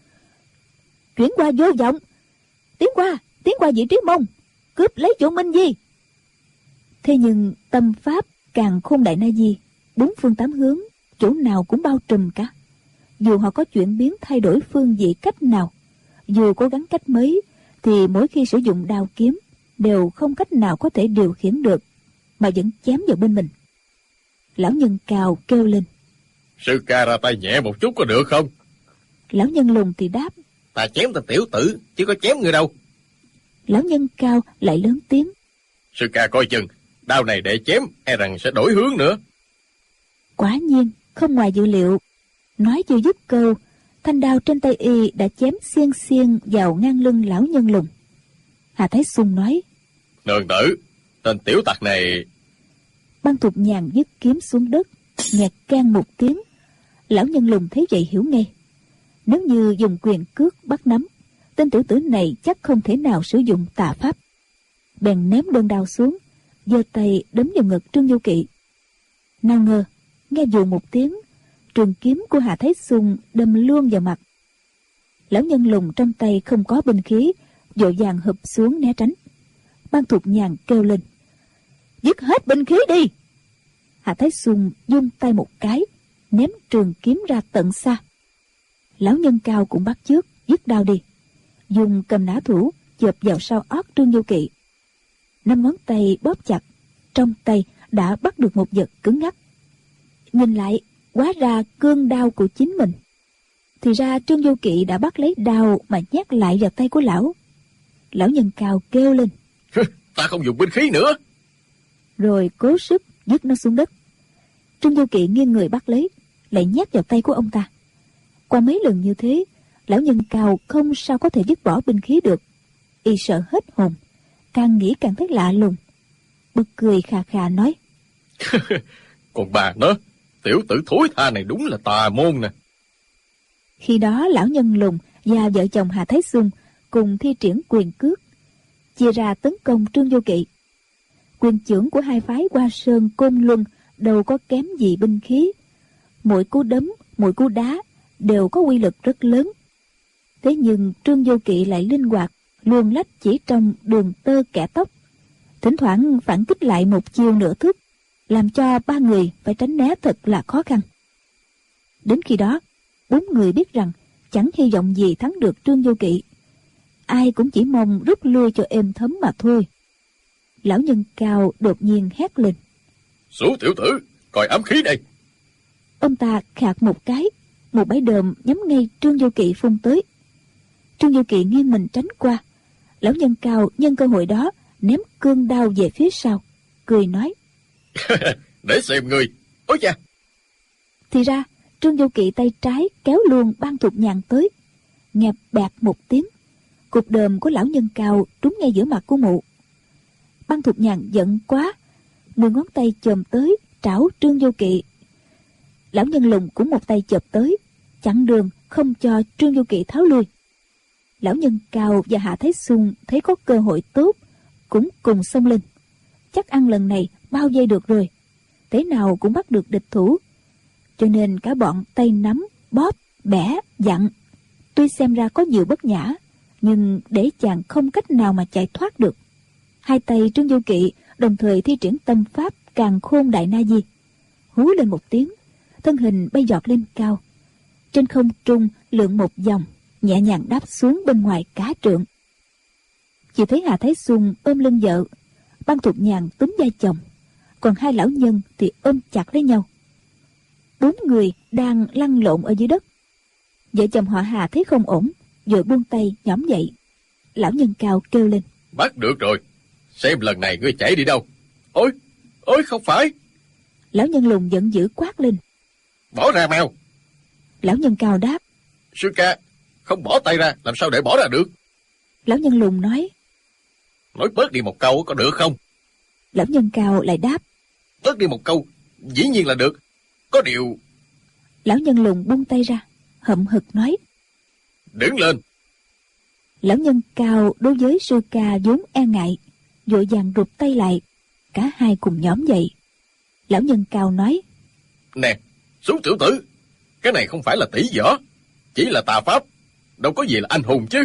Chuyển qua vô vọng, tiến qua vị trí mông, cướp lấy chỗ Minh Di. Thế nhưng tâm pháp Càn Khôn Đại Na Di 4 phương 8 hướng, chỗ nào cũng bao trùm cả. dù họ có chuyển biến thay đổi phương vị cách nào, dù cố gắng cách mấy, thì mỗi khi sử dụng đao kiếm đều không cách nào có thể điều khiển được, mà vẫn chém vào bên mình. Lão nhân Cao kêu lên: Sư ca ra tay nhẹ một chút có được không? Lão nhân Lùng thì đáp: Ta chém tên tiểu tử, chứ có chém người đâu. Lão nhân Cao lại lớn tiếng: Sư ca coi chừng, đao này để chém e rằng sẽ đổi hướng nữa. Quả nhiên không ngoài dự liệu, nói chưa dứt câu, thanh đao trên tay y đã chém xiên xiên vào ngang lưng lão nhân Lùng. Hà Thái Xuân nói: Nương tử, tên tiểu tặc này. Ban Thục Nhàn dứt kiếm xuống đất, nghe keng một tiếng. Lão nhân Lùng thấy vậy hiểu ngay, nếu như dùng quyền cước bắt nắm, tên tiểu tử này chắc không thể nào sử dụng tà pháp. Bèn ném đơn đao xuống, giơ tay đấm vào ngực Trương Vô Kỵ. Nào ngờ nghe dù một tiếng, trường kiếm của Hà Thái Xuân đâm luôn vào mặt. Lão nhân Lùng trong tay không có binh khí, vội vàng hụp xuống né tránh. Ban Thục Nhàn kêu lên: Dứt hết binh khí đi! Hà Thái Xuân vung tay một cái, ném trường kiếm ra tận xa. Lão nhân Cao cũng bắt chước dứt đao đi, dùng cầm nã thủ chộp vào sau ót Trương Vô Kỵ. 5 ngón tay bóp chặt, trong tay đã bắt được một vật cứng ngắc. Nhìn lại, hóa ra cương đao của chính mình. Thì ra Trương Vô Kỵ đã bắt lấy đao mà nhét lại vào tay của lão. Lão nhân Cao kêu lên: Ta không dùng binh khí nữa. Rồi cố sức dứt nó xuống đất. Trương Vô Kỵ nghiêng người bắt lấy, lại nhét vào tay của ông ta. Qua mấy lần như thế, lão nhân Cao không sao có thể dứt bỏ binh khí được. Y sợ hết hồn, càng nghĩ càng thấy lạ lùng, bật cười khà khà nói: Còn bà nó, tiểu tử thối tha này đúng là tà môn nè. Khi đó lão nhân Lùng và vợ chồng Hà Thái Xuân cùng thi triển quyền cước, chia ra tấn công Trương Vô Kỵ. Quyền chưởng của hai phái Hoa Sơn Côn Luân đâu có kém gì binh khí, mỗi cú đấm, mỗi cú đá đều có uy lực rất lớn. Thế nhưng Trương Vô Kỵ lại linh hoạt, luồn lách chỉ trong đường tơ kẻ tóc, thỉnh thoảng phản kích lại một chiều nửa thước, làm cho 3 người phải tránh né thật là khó khăn. Đến khi đó, 4 người biết rằng chẳng hy vọng gì thắng được Trương Vô Kỵ, ai cũng chỉ mong rút lui cho êm thấm mà thôi. Lão nhân Cao đột nhiên hét lên: Số tiểu tử, coi ám khí đây. Ông ta khạc một cái, một bãi đờm nhắm ngay Trương Vô Kỵ phun tới. Trương Vô Kỵ nghiêng mình tránh qua. Lão nhân Cao nhân cơ hội đó ném cương đao về phía sau, cười nói: Để xem ngươi. Ôi cha! Thì ra Trương Vô Kỵ tay trái kéo luôn Ban Thục Nhàn tới. Nghe bẹt một tiếng, cục đờm của lão nhân Cao trúng ngay giữa mặt của mụ. Ban Thục Nhàn giận quá, 10 ngón tay chồm tới trảo Trương Vô Kỵ. Lão nhân Lùng cũng một tay chộp tới, chặn đường không cho Trương Vô Kỵ tháo lui. Lão nhân Cao và Hạ Thái Xuân thấy có cơ hội tốt, cũng cùng xông lên. Chắc ăn lần này bao vây được rồi, thế nào cũng bắt được địch thủ. Cho nên cả bọn tay nắm, bóp, bẻ, dặn. Tuy xem ra có nhiều bất nhã, nhưng để chàng không cách nào mà chạy thoát được. Hai tay Trương Vô Kỵ đồng thời thi triển tâm pháp Càn Khôn Đại Na Di, hú lên một tiếng, thân hình bay giọt lên cao, trên không trung lượn một vòng, nhẹ nhàng đáp xuống bên ngoài cả trượng. Chỉ thấy Hà Thái Xuân ôm lưng vợ, Ban Thục Nhàn túm vai chồng, còn hai lão nhân thì ôm chặt lấy nhau. 4 người đang lăn lộn ở dưới đất. Vợ chồng họ Hà thấy không ổn, vội buông tay nhõm dậy. Lão nhân Cao kêu lên: Bắt được rồi, xem lần này ngươi chạy đi đâu. Ôi, ôi không phải. Lão nhân Lùng giận dữ quát lên: Bỏ ra mau. Lão nhân Cao đáp: Sư ca, không bỏ tay ra làm sao để bỏ ra được. Lão nhân Lùng nói Bớt đi một câu có được không? Lão nhân Cao lại đáp: Bớt đi một câu, dĩ nhiên là được. Có điều... Lão nhân Lùng buông tay ra, hậm hực nói: Đứng lên. Lão nhân Cao đối với sư ca vốn e ngại, vội vàng rụt tay lại, cả hai cùng nhõm dậy. Lão nhân Cao nói: Nè, số tiểu tử, cái này không phải là tỷ võ, chỉ là tà pháp, đâu có gì là anh hùng chứ.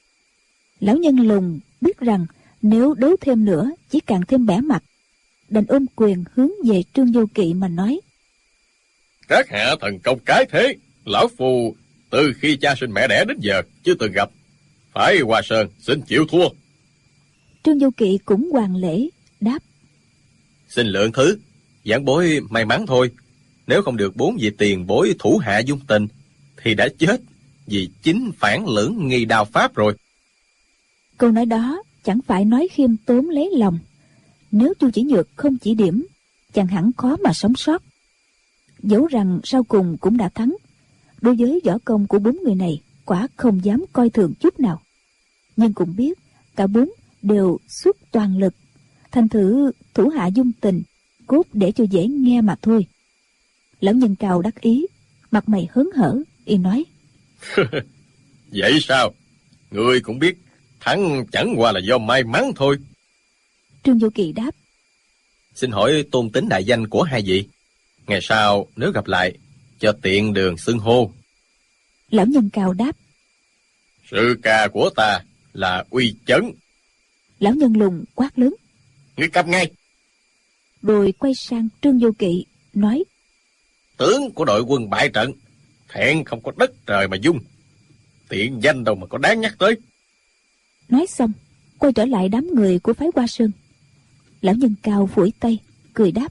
Lão nhân Lùng biết rằng nếu đấu thêm nữa chỉ càng thêm bẻ mặt, đành ôm quyền hướng về Trương Vô Kỵ mà nói: Các hạ thần công cái thế, Lão Phu từ khi cha sinh mẹ đẻ đến giờ chưa từng gặp. Phải Hoa Sơn xin chịu thua. Trương Du Kỵ cũng hoàn lễ đáp: Xin lượng thứ, giảng bối may mắn thôi. Nếu không được 4 vị tiền bối thủ hạ dung tình thì đã chết vì chính phản lưỡng nghi đao pháp rồi. Câu nói đó chẳng phải nói khiêm tốn lấy lòng. Nếu Chu Chỉ Nhược không chỉ điểm, chàng hẳn khó mà sống sót. Dẫu rằng sau cùng cũng đã thắng, đối với võ công của 4 người này quả không dám coi thường chút nào. Nhưng cũng biết cả 4 đều xuất toàn lực, thành thử thủ hạ dung tình cốt để cho dễ nghe mà thôi. Lão Nhân Cao đắc ý, mặt mày hớn hở, y nói: Vậy sao? Ngươi cũng biết thắng chẳng qua là do may mắn thôi. Trương Du Kỵ đáp: Xin hỏi tôn tính đại danh của hai vị. Ngày sau nếu gặp lại, cho tiện đường xưng hô. Lão Nhân Cao đáp: Sư ca của ta là Uy Chấn. Lão Nhân Lùng quát lớn: Ngươi câm ngay. Rồi quay sang Trương Du Kỵ nói: Tướng của đội quân bại trận, thẹn không có đất trời mà dung. Tiện danh đâu mà có đáng nhắc tới. Nói xong quay trở lại đám người của phái Hoa Sơn. Lão Nhân Cao phủi tay cười đáp: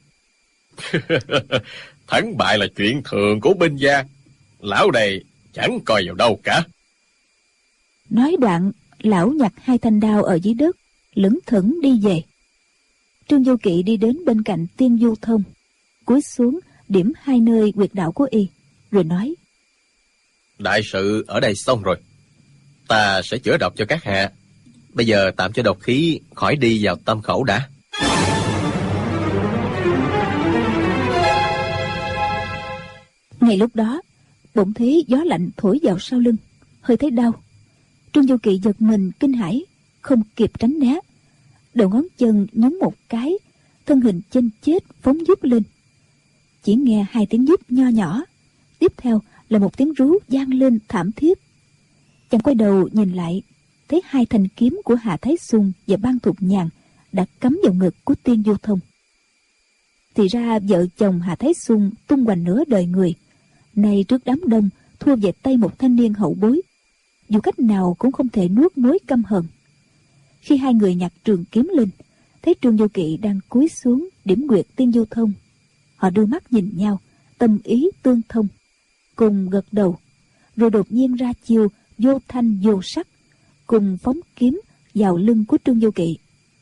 Thắng bại là chuyện thường của binh gia, lão đây chẳng coi vào đâu cả. Nói đoạn, lão nhặt 2 thanh đao ở dưới đất, lững thững đi về. Trương Du Kỵ đi đến bên cạnh Tiên Du Thông, cúi xuống điểm 2 nơi huyệt đạo của y, rồi nói: Đại sự ở đây xong rồi, ta sẽ chữa độc cho các hạ. Bây giờ tạm cho độc khí khỏi đi vào tâm khẩu đã. Ngay lúc đó, bỗng thấy gió lạnh thổi vào sau lưng, hơi thấy đau. Trương Du Kỵ giật mình kinh hãi, không kịp tránh né, đầu ngón chân nhún một cái, thân hình chênh chết phóng vút lên. Chỉ nghe 2 tiếng vút nho nhỏ, tiếp theo là một tiếng rú vang lên thảm thiết. Chàng quay đầu nhìn lại, thấy 2 thanh kiếm của Hà Thái Xung và Ban Thục Nhàn đã cắm vào ngực của Tiên Du Thông. Thì ra vợ chồng Hà Thái Xung tung hoành nửa đời người, nay trước đám đông thua về tay một thanh niên hậu bối, dù cách nào cũng không thể nuốt mối căm hận. Khi 2 người nhặt trường kiếm lên, thấy Trương Du Kỵ đang cúi xuống điểm huyệt Tiên Du Thông, họ đưa mắt nhìn nhau, tâm ý tương thông, cùng gật đầu, rồi đột nhiên ra chiêu vô thanh vô sắc, cùng phóng kiếm vào lưng của Trương Du Kỵ.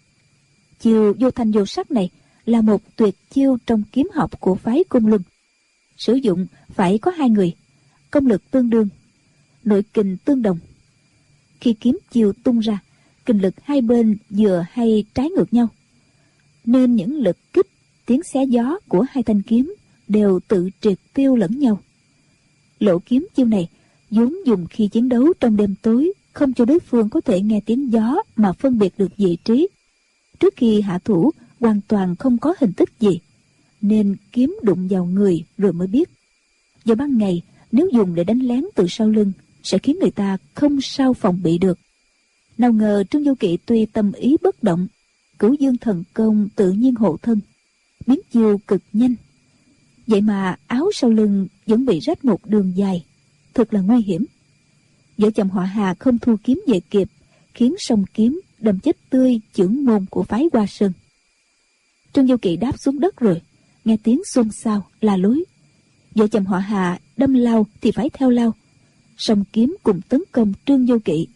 Chiêu vô thanh vô sắc này là một tuyệt chiêu trong kiếm học của phái Côn Luân. Sử dụng phải có 2 người, công lực tương đương, nội kình tương đồng. Khi kiếm chiêu tung ra, kình lực hai bên vừa hay trái ngược nhau, nên những lực kích, tiếng xé gió của 2 thanh kiếm đều tự triệt tiêu lẫn nhau. Lộ kiếm chiêu này vốn dùng khi chiến đấu trong đêm tối, không cho đối phương có thể nghe tiếng gió mà phân biệt được vị trí. Trước khi hạ thủ hoàn toàn không có hình tích gì, nên kiếm đụng vào người rồi mới biết. Vào ban ngày, nếu dùng để đánh lén từ sau lưng sẽ khiến người ta không sao phòng bị được. Nào ngờ Trương Du Kỵ tuy tâm ý bất động, Cửu Dương thần công tự nhiên hộ thân, biến chiêu cực nhanh. Vậy mà áo sau lưng vẫn bị rách một đường dài, thật là nguy hiểm. Vợ chồng họ Hà không thu kiếm về kịp, khiến song kiếm đâm chết tươi chưởng môn của phái Hoa Sơn. Trương Du Kỵ đáp xuống đất rồi, nghe tiếng xôn xao la lối. Vợ chồng họ Hà đâm lao thì phải theo lao, song kiếm cùng tấn công Trương Du Kỵ.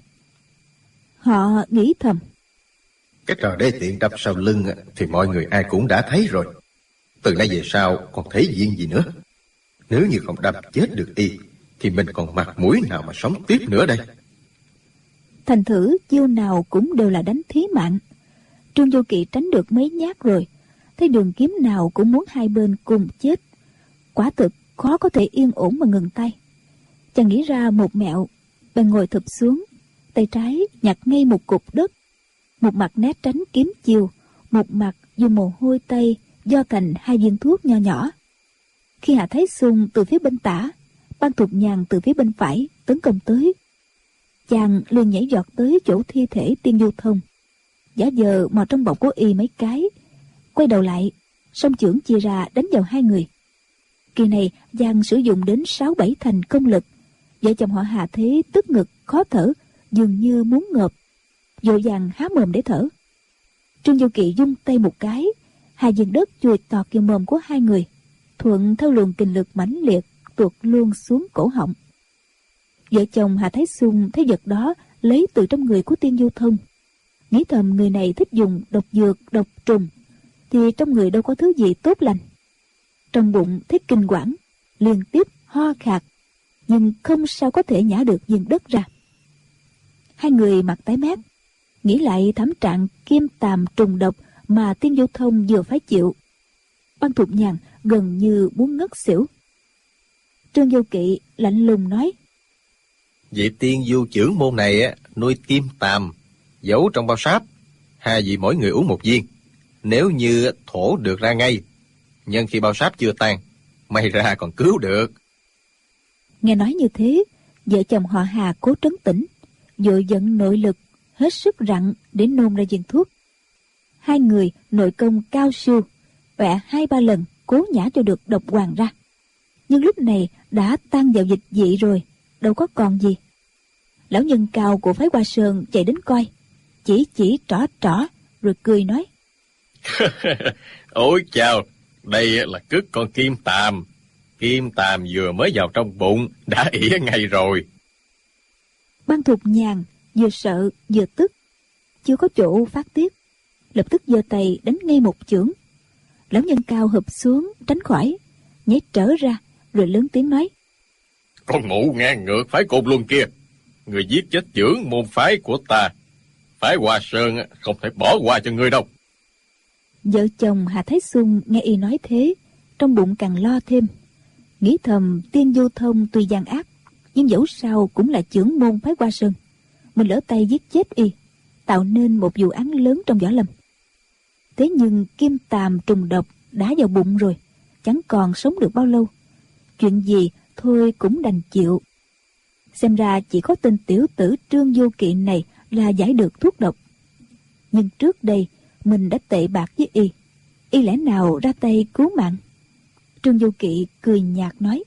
Họ nghĩ thầm: Cái trò đê tiện đập sau lưng thì mọi người ai cũng đã thấy rồi. Từ nay về sau còn thể diện gì nữa. Nếu như không đập chết được y thì mình còn mặt mũi nào mà sống tiếp nữa đây. Thành thử chiêu nào cũng đều là đánh thí mạng. Trương Du Kỵ tránh được mấy nhát rồi, thấy đường kiếm nào cũng muốn hai bên cùng chết. Quả thực khó có thể yên ổn mà ngừng tay. Chàng nghĩ ra một mẹo, bèn ngồi thụp xuống, tay trái nhặt ngay một cục đất, một mặt né tránh kiếm chiêu, một mặt dùng mồ hôi tay do thành 2 viên thuốc nho nhỏ. Khi Hạ Thái Xung từ phía bên tả, Ban Thục Nhàn từ phía bên phải tấn công tới, chàng liền nhảy giọt tới chỗ thi thể Tiên Du Thông, giả vờ mò trong bọc của y mấy cái, quay đầu lại, song chưởng chia ra đánh vào 2 người. Kỳ này Giang sử dụng đến 6-7 thành công lực. Vợ chồng họ Hà thấy tức ngực khó thở, dường như muốn ngợp, vội vàng há mồm để thở. Trương Du Kỵ vung tay một cái, hai viên đất chùi tọt vào mồm của hai người, thuận theo luồng kình lực mãnh liệt tuột luôn xuống cổ họng. Vợ chồng Hà Thái Xung thấy vật đó lấy từ trong người của Tiên Du Thông, nghĩ thầm người này thích dùng độc dược độc trùng, thì trong người đâu có thứ gì tốt lành. Trong bụng thấy kinh quản, liên tiếp ho khạc, nhưng không sao có thể nhả được viên đất ra. Hai người mặt tái mét, nghĩ lại thảm trạng kim tàm trùng độc mà Tiên Du Thông vừa phải chịu. Ban Thục Nhàn gần như muốn ngất xỉu. Trương Du Kỵ lạnh lùng nói: Vị Tiên Du trưởng môn này nuôi kim tàm, giấu trong bao sáp. Hai vị mỗi người uống một viên. Nếu như thổ được ra ngay, nhân khi bao sáp chưa tan, may ra còn cứu được. Nghe nói như thế, vợ chồng họ Hà cố trấn tĩnh, vội vận nội lực hết sức rặn để nôn ra viên thuốc. Hai người nội công cao siêu, vẽ 2-3 lần cố nhả cho được độc hoàng ra. Nhưng lúc này đã tan vào dịch dị rồi, đâu có còn gì. Lão nhân cao của phái Hoa Sơn chạy đến coi, chỉ trỏ rồi cười nói: Ôi chào, đây là cứt con kim tàm. Kim tàm vừa mới vào trong bụng đã ỉa ngay rồi. Ban Thục Nhàn vừa sợ vừa tức, chưa có chỗ phát tiết, lập tức giơ tay đánh ngay một chưởng. Lão nhân cao hụp xuống tránh khỏi, nhảy trở ra rồi lớn tiếng nói: Con mụ ngang ngược phái Côn Luân kia, người giết chết trưởng môn phái của ta, phái Hoa Sơn không thể bỏ qua cho ngươi đâu. Vợ chồng Hà Thái Xung nghe y nói thế, trong bụng càng lo thêm, nghĩ thầm Tiên Du Thông tuy gian ác, nhưng dẫu sao cũng là trưởng môn phái Hoa Sơn, mình lỡ tay giết chết y, tạo nên một vụ án lớn trong võ lâm. Thế nhưng kim tàm trùng độc đã vào bụng rồi, chẳng còn sống được bao lâu. Chuyện gì thôi cũng đành chịu. Xem ra chỉ có tên tiểu tử Trương Du Kỵ này là giải được thuốc độc. Nhưng trước đây mình đã tệ bạc với y lẽ nào ra tay cứu mạng? Trương Du Kỵ cười nhạt nói: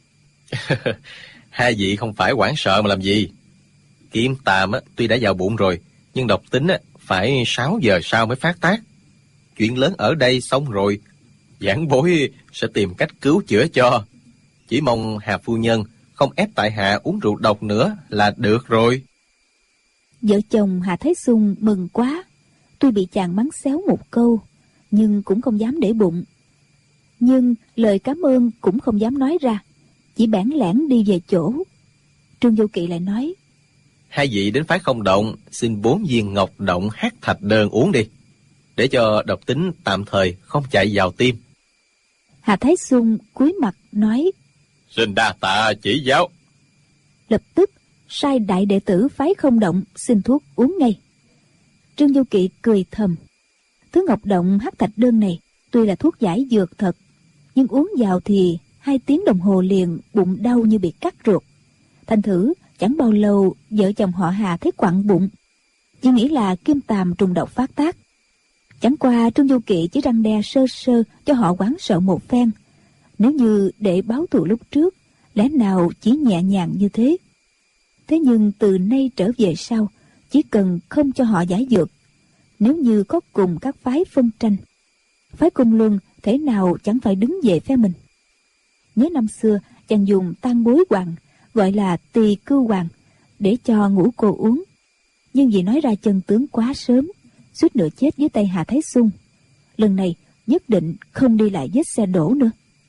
Hai vị không phải hoảng sợ mà làm gì. Kim tàm tuy đã vào bụng rồi, nhưng độc tính phải 6 giờ sau mới phát tác. Chuyện lớn ở đây xong rồi, giảng bối sẽ tìm cách cứu chữa cho. Chỉ mong Hà phu nhân không ép tại hạ uống rượu độc nữa là được rồi. Vợ chồng Hà Thái Xung mừng quá, tuy bị chàng mắng xéo một câu, nhưng cũng không dám để bụng. Nhưng lời cảm ơn cũng không dám nói ra, chỉ bẽn lẽn đi về chỗ. Trương Du Kỵ lại nói: Hai vị đến phái Không Động, xin 4 viên ngọc động hắc thạch đơn uống đi, để cho độc tính tạm thời không chạy vào tim. Hà Thái Xung cúi mặt nói: Xin đa tạ chỉ giáo. Lập tức sai đại đệ tử phái Không Động xin thuốc uống ngay. Trương Du Kỵ cười thầm, thứ ngọc động hắc thạch đơn này tuy là thuốc giải dược thật, nhưng uống vào thì 2 tiếng đồng hồ liền bụng đau như bị cắt ruột. Thành thử chẳng bao lâu vợ chồng họ Hà thấy quặn bụng, chỉ nghĩ là kim tàm trùng độc phát tác. Chẳng qua Trương Du Kỵ chỉ răng đe sơ sơ cho họ hoảng sợ một phen. Nếu như để báo thù lúc trước, lẽ nào chỉ nhẹ nhàng như thế. Thế nhưng từ nay trở về sau, chỉ cần không cho họ giải dược, nếu như có cùng các phái phân tranh, phái Côn Luân thể nào chẳng phải đứng về phe mình. Nhớ năm xưa chàng dùng tang bối hoàng, gọi là tỳ cưu hoàng, để cho ngũ cô uống, nhưng vì nói ra chân tướng quá sớm, suýt nữa chết dưới tay Hà Thái Xung. Lần này nhất định không đi lại vết xe đổ nữa.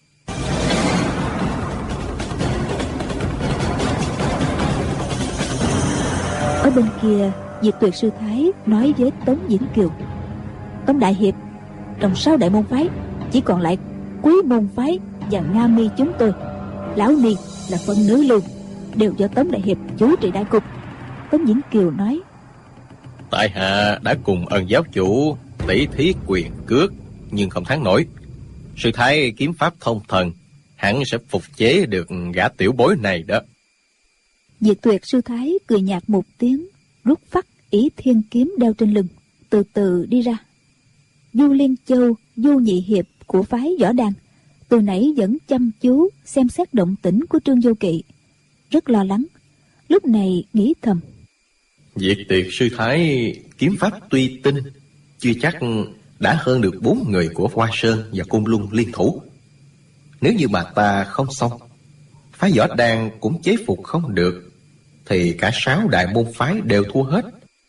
Ở bên kia, Diệt Tuyệt sư thái nói với Tống Diễn Kiều: Tống đại hiệp, trong 6 đại môn phái chỉ còn lại Quý môn phái và Nga Mi chúng tôi, lão ni là phân nữ lưu, đều do Tống đại hiệp chủ trị đại cục. Tống Diễn Kiều nói: Tại hạ đã cùng ân giáo chủ tỷ thí quyền cước, nhưng không thắng nổi. Sư thái kiếm pháp thông thần, hẳn sẽ phục chế được gã tiểu bối này đó. Diệt Tuyệt sư thái cười nhạt một tiếng, rút phắt Ỷ Thiên kiếm đeo trên lưng, từ từ đi ra. Du Liên Châu, Du Nhị Hiệp của phái Võ Đàn từ nãy vẫn chăm chú xem xét động tĩnh của Trương Vô Kỵ, rất lo lắng. Lúc này nghĩ thầm: Diệt Tuyệt sư thái kiếm pháp tuy tinh, chưa chắc đã hơn được 4 người của Hoa Sơn và Côn Luân liên thủ. Nếu như bà ta không xong, phái Võ Đan cũng chế phục không được, thì cả 6 đại môn phái đều thua hết.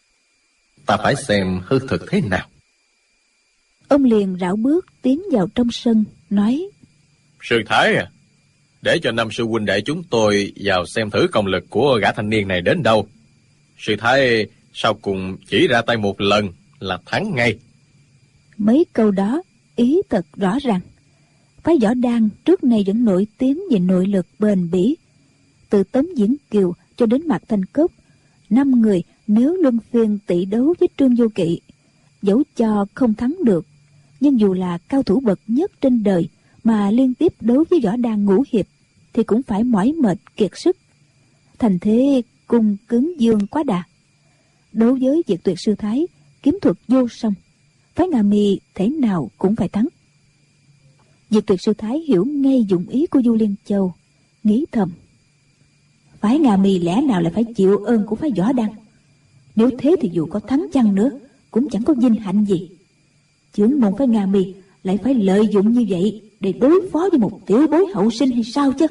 Ta phải xem hư thực thế nào. Ông liền rảo bước tiến vào trong sân, nói: Sư thái à, để cho năm sư huynh đệ chúng tôi vào xem thử công lực của gã thanh niên này đến đâu. Sư thái sau cùng chỉ ra tay một lần là thắng ngay. Mấy câu đó ý thật rõ ràng. Phái Võ Đan trước nay vẫn nổi tiếng về nội lực bền bỉ. Từ Tống Diễn Kiều cho đến Mạc Thanh Cốc, 5 người nếu luân phiên tỷ đấu với Trương Vô Kỵ, dẫu cho không thắng được, nhưng dù là cao thủ bậc nhất trên đời mà liên tiếp đấu với Võ Đan ngũ hiệp thì cũng phải mỏi mệt kiệt sức. Thành thế cung cứng dương quá đà. Đối với Diệt Tuyệt sư thái, kiếm thuật vô song, phái Nga Mi thế nào cũng phải thắng. Diệt Tuyệt sư thái hiểu ngay dụng ý của Du Liên Châu, nghĩ thầm: phái Nga Mi lẽ nào lại phải chịu ơn của phái Võ Đan? Nếu thế thì dù có thắng chăng nữa cũng chẳng có vinh hạnh gì. Chưởng môn phái Nga Mi lại phải lợi dụng như vậy để đối phó với một tiểu bối hậu sinh hay sao chứ?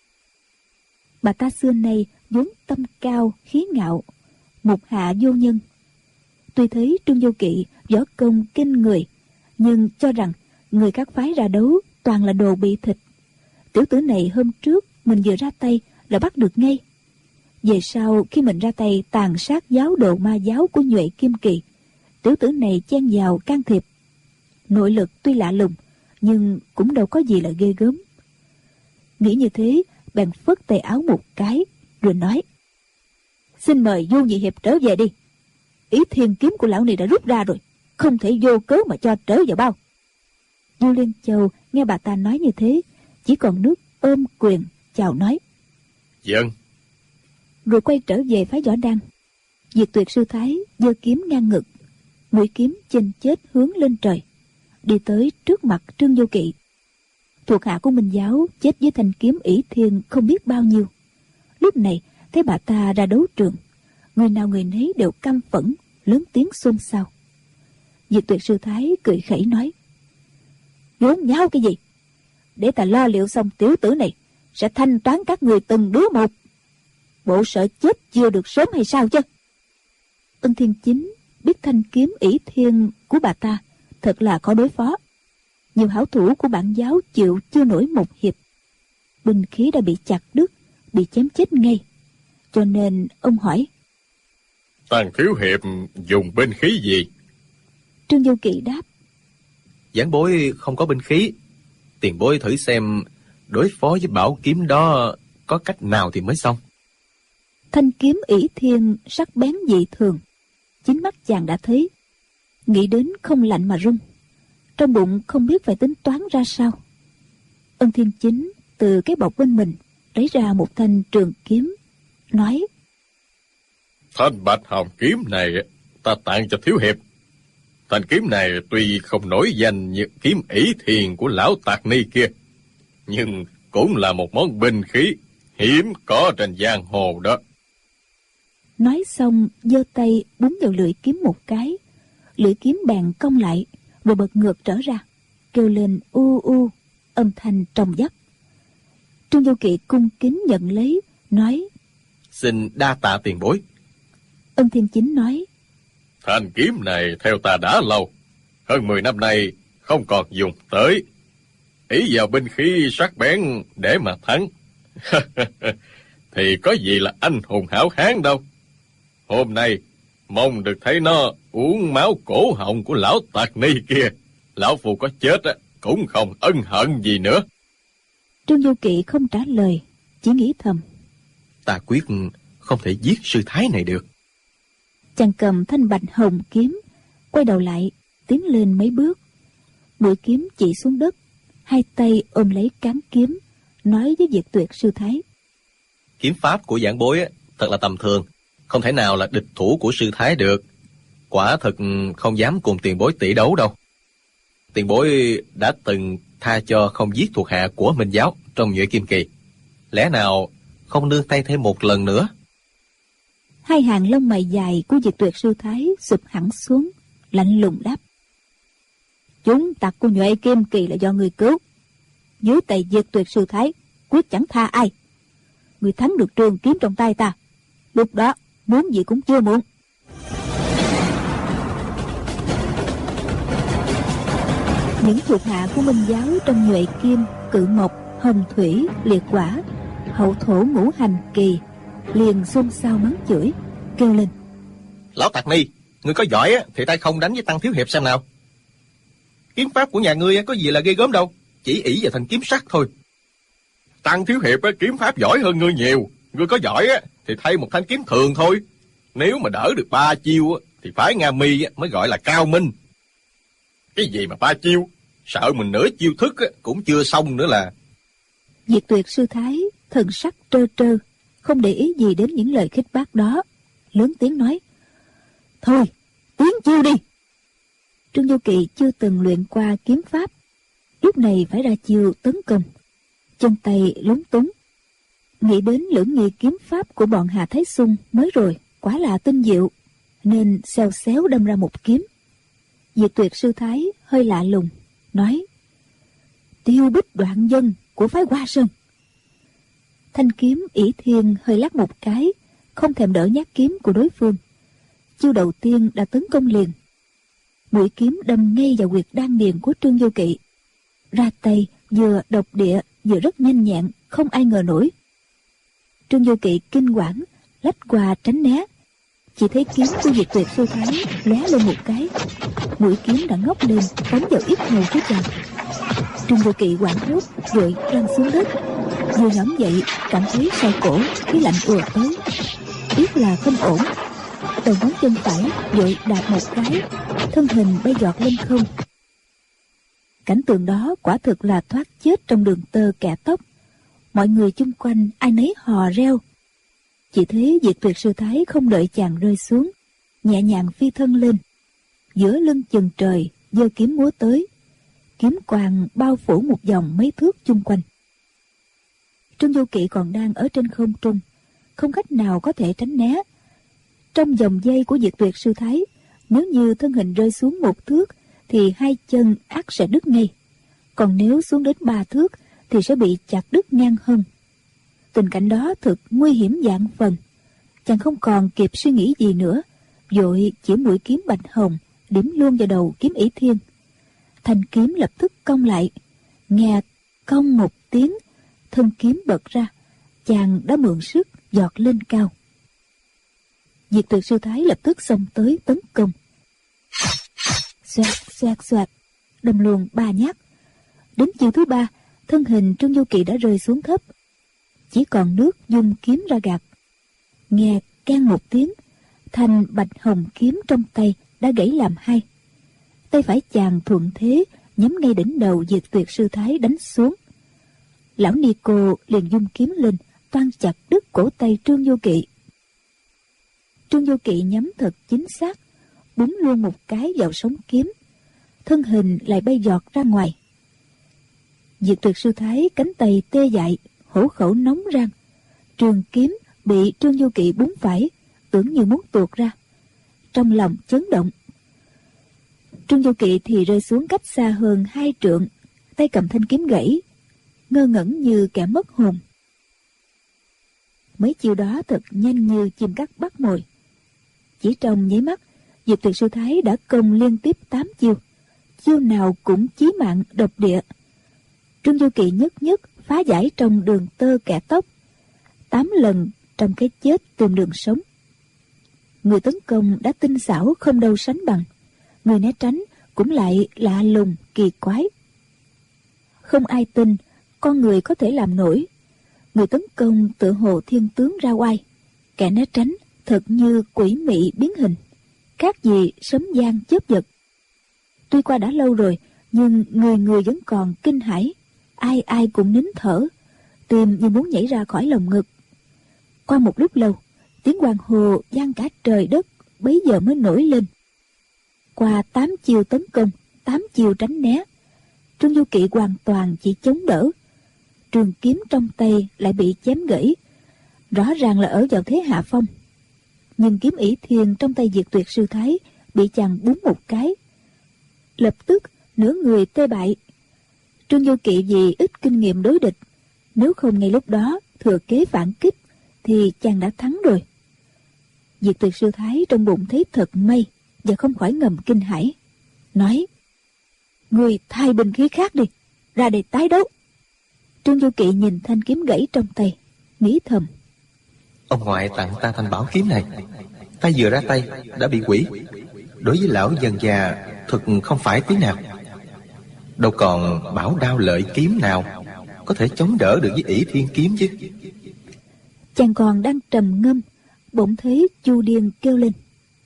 Bà ta xưa nay vốn tâm cao khí ngạo, một hạ vô nhân. Tuy thấy Trương Vô Kỵ võ công kinh người, nhưng cho rằng người các phái ra đấu toàn là đồ bị thịt. Tiểu tử này hôm trước mình vừa ra tay là bắt được ngay. Về sau khi mình ra tay tàn sát giáo đồ ma giáo của Nhuệ Kim Kỳ, tiểu tử này chen vào can thiệp. Nội lực tuy lạ lùng, nhưng cũng đâu có gì là ghê gớm. Nghĩ như thế, bèn phất tay áo một cái, rồi nói: Xin mời Du nhị hiệp trở về đi. Ý thiên kiếm của lão này đã rút ra rồi, không thể vô cớ mà cho trở vào bao. Du Liên Châu nghe bà ta nói như thế, chỉ còn nước ôm quyền chào nói: Vâng. Rồi quay trở về phái Võ Đan. Diệt Tuyệt sư thái giơ kiếm ngang ngực, mũi kiếm chênh chết hướng lên trời, đi tới trước mặt Trương Vô Kỵ. Thuộc hạ của Minh giáo chết với thanh kiếm ỷ thiên không biết bao nhiêu. Lúc này thấy bà ta ra đấu trường, người nào người nấy đều căm phẫn, lớn tiếng xôn xao. Diệt Tuyệt sư thái cười khẩy nói: Nhốn nháo cái gì? Để ta lo liệu xong tiểu tử này, sẽ thanh toán các người từng đứa một. Bộ sợ chết chưa được sớm hay sao chứ? Ân Thiên Chính biết thanh kiếm ỷ thiên của bà ta thật là khó đối phó. Nhiều hảo thủ của bản giáo chịu chưa nổi một hiệp, binh khí đã bị chặt đứt, bị chém chết ngay. Cho nên ông hỏi: Tàn thiếu hiệp dùng binh khí gì? Trương Vô Kỵ đáp: Giảng bối không có binh khí. Tiền bối thử xem đối phó với bảo kiếm đó có cách nào thì mới xong. Thanh kiếm ỷ thiên sắc bén dị thường, chính mắt chàng đã thấy. Nghĩ đến không lạnh mà run, trong bụng không biết phải tính toán ra sao. Ân Thiên Chính từ cái bọc bên mình lấy ra một thanh trường kiếm, nói: Thanh bạch hồng kiếm này ta tặng cho thiếu hiệp. Thanh kiếm này tuy không nổi danh như kiếm ỷ thiền của lão tạc ni kia, nhưng cũng là một món binh khí hiếm có trên giang hồ đó. Nói xong giơ tay búng vào lưỡi kiếm một cái, lưỡi kiếm bèn cong lại rồi bật ngược trở ra, kêu lên u u, âm thanh trầm dấp. Trương Vô Kỵ cung kính nhận lấy, nói: Xin đa tạ tiền bối. Ân Thiên Chính nói: Thanh kiếm này theo ta đã lâu, hơn 10 năm nay không còn dùng tới. Ý vào binh khí sắc bén để mà thắng thì có gì là anh hùng hảo hán đâu. Hôm nay mong được thấy nó uống máu cổ họng của lão tạc ni kia, lão phù có chết cũng không ân hận gì nữa. Trương Vô Kỵ không trả lời, chỉ nghĩ thầm: Ta quyết không thể giết sư thái này được. Chàng cầm thanh bạch hồng kiếm, quay đầu lại tiến lên mấy bước, mũi kiếm chỉ xuống đất, hai tay ôm lấy cán kiếm, nói với Diệt Tuyệt sư thái: Kiếm pháp của giảng bối thật là tầm thường, không thể nào là địch thủ của sư thái được. Quả thật không dám cùng tiền bối tỷ đấu đâu. Tiền bối đã từng tha cho không giết thuộc hạ của Minh giáo trong Nhuệ Kim Kỳ. Lẽ nào không nương tay thêm một lần nữa? Hai hàng lông mày dài của Diệt Tuyệt Sư Thái sụp hẳn xuống, lạnh lùng đáp: chúng tặc của Nhuệ Kim Kỳ là do người cứu. Dưới tay Diệt Tuyệt Sư Thái quyết chẳng tha ai. Người thắng được trường kiếm trong tay ta, lúc đó muốn gì cũng chưa muộn. Những thuộc hạ của Minh giáo trong Nhuệ Kim, Cự Mộc, Hồng Thủy, Liệt Quả, Hậu Thổ, Ngũ Hành Kỳ liền xôn xao mắng chửi, kêu lên: Lão Tạc Ni, ngươi có giỏi thì tay không đánh với Tăng thiếu hiệp xem nào. Kiếm pháp của nhà ngươi có gì là ghê gớm đâu, chỉ ỷ vào thanh kiếm sắt thôi. Tăng thiếu hiệp kiếm pháp giỏi hơn ngươi nhiều. Ngươi có giỏi thì thay một thanh kiếm thường thôi. Nếu mà đỡ được 3 chiêu thì phái Nga Mi mới gọi là cao minh. Cái gì mà 3 chiêu, sợ mình nửa chiêu thức cũng chưa xong nữa là. Diệt Tuyệt Sư Thái thần sắc trơ trơ, không để ý gì đến những lời khích bác đó, lớn tiếng nói: thôi, tiến chiêu đi. Trương Du Kỵ chưa từng luyện qua kiếm pháp, lúc này phải ra chiêu tấn công, chân tay lúng túng. Nghĩ đến lưỡng nghi kiếm pháp của bọn Hà Thái Xung mới rồi quá là tinh diệu, nên xèo xéo đâm ra một kiếm. Diệt Tuyệt Sư Thái hơi lạ lùng, nói: Tiêu Bích Đoạn Dân của phái Hoa Sơn. Thanh kiếm ỷ thiên hơi lắc một cái, không thèm đỡ nhát kiếm của đối phương. Chiêu đầu tiên đã tấn công liền. Mũi kiếm đâm ngay vào huyệt đan điền của Trương Du Kỵ. Ra tay vừa độc địa vừa rất nhanh nhẹn, không ai ngờ nổi. Trương Du Kỵ kinh hoảng, lách qua tránh né. Chỉ thấy kiếm của Diệt Tuyệt Sư Thái lóe lên một cái, mũi kiếm đã ngóc lên phóng vào yết hầu của chàng. Trương Du Kỵ hoảng hốt vội lăn xuống đất, vừa nhõm dậy cảm thấy sau cổ khí lạnh ùa tới, biết là không ổn. Đầu ngón chân phải vội đạp một cái, thân hình bay giọt lên không. Cảnh tượng đó quả thực là thoát chết trong đường tơ kẻ tóc. Mọi người chung quanh ai nấy hò reo. Chỉ thấy Diệt Tuyệt Sư Thái không đợi chàng rơi xuống, nhẹ nhàng phi thân lên, giữa lưng chừng trời giơ kiếm múa tới. Kiếm quang bao phủ một vòng mấy thước chung quanh. Trương Du Kỵ còn đang ở trên không trung, không cách nào có thể tránh né. Trong vòng dây của Diệt Tuyệt Sư Thái, nếu như thân hình rơi xuống 1 thước thì 2 chân ắt sẽ đứt ngay, còn nếu xuống đến 3 thước thì sẽ bị chặt đứt ngang hông. Tình cảnh đó thực nguy hiểm vạn phần. Chàng không còn kịp suy nghĩ gì nữa, vội chỉ mũi kiếm bạch hồng điểm luôn vào đầu kiếm ỷ thiên. Thanh kiếm lập tức cong lại, nghe cong một tiếng, thân kiếm bật ra, chàng đã mượn sức giọt lên cao. Diệt Tuyệt Sư Thái lập tức xông tới tấn công. Xoẹt xoẹt xoẹt, đâm luôn 3 nhát. Đến chiêu thứ 3, thân hình Trương Du Kỵ đã rơi xuống thấp, chỉ còn nước dung kiếm ra gạt. Nghe keng một tiếng, thanh bạch hồng kiếm trong tay đã gãy làm 2. Tay phải chàng thuận thế nhắm ngay đỉnh đầu Diệt Tuyệt Sư Thái đánh xuống. Lão ni cô liền dung kiếm lên, toan chặt đứt cổ tay Trương Du Kỵ. Trương Du Kỵ nhắm thật chính xác, búng luôn một cái vào sống kiếm, thân hình lại bay giọt ra ngoài. Diệt Tuyệt Sư Thái cánh tay tê dại, hổ khẩu nóng rang, trường kiếm bị Trương Du Kỵ búng phải, tưởng như muốn tuột ra. Trong lòng chấn động. Trương Du Kỵ thì rơi xuống cách xa hơn 2 trượng, tay cầm thanh kiếm gãy, ngơ ngẩn như kẻ mất hồn. Mấy chiêu đó thật nhanh như chim cắt bắt mồi. Chỉ trong nháy mắt, Diệt Tuyệt Sư Thái đã công liên tiếp 8 chiêu, chiêu nào cũng chí mạng độc địa. Trương Du Kỵ nhất nhất phá giải trong đường tơ kẻ tóc, 8 lần trong cái chết tìm đường sống. Người tấn công đã tinh xảo không đâu sánh bằng, người né tránh cũng lại lạ lùng kỳ quái. Không ai tin con người có thể làm nổi. Người tấn công tựa hồ thiên tướng ra oai, kẻ né tránh thật như quỷ mị biến hình, khác gì sấm giang chớp giật. Tuy qua đã lâu rồi, nhưng người người vẫn còn kinh hãi, ai ai cũng nín thở, tim như muốn nhảy ra khỏi lồng ngực. Qua một lúc lâu, tiếng hoan hô vang cả trời đất bấy giờ mới nổi lên. Qua 8 chiều tấn công, 8 chiều tránh né, Trương Du Kỵ hoàn toàn chỉ chống đỡ. Trường kiếm trong tay lại bị chém gãy, rõ ràng là ở vào thế hạ phong. Nhưng kiếm ỷ thiên trong tay Diệt Tuyệt Sư Thái bị chàng búng một cái, lập tức nửa người tê bại. Trương Du Kỵ vì ít kinh nghiệm đối địch, nếu không ngay lúc đó thừa kế phản kích thì chàng đã thắng rồi. Diệt Tuyệt Sư Thái trong bụng thấy thật may và không khỏi ngầm kinh hãi, nói: "Người thay binh khí khác đi, ra đây tái đấu." Trương Du Kỵ nhìn thanh kiếm gãy trong tay, nghĩ thầm: Ông ngoại tặng ta thanh bảo kiếm này, ta vừa ra tay đã bị hủy. Đối với lão dần già thực không phải tí nào. Đâu còn bảo đao lợi kiếm nào có thể chống đỡ được với ỷ thiên kiếm chứ. Chàng còn đang trầm ngâm, bỗng thấy Chu Điên kêu lên: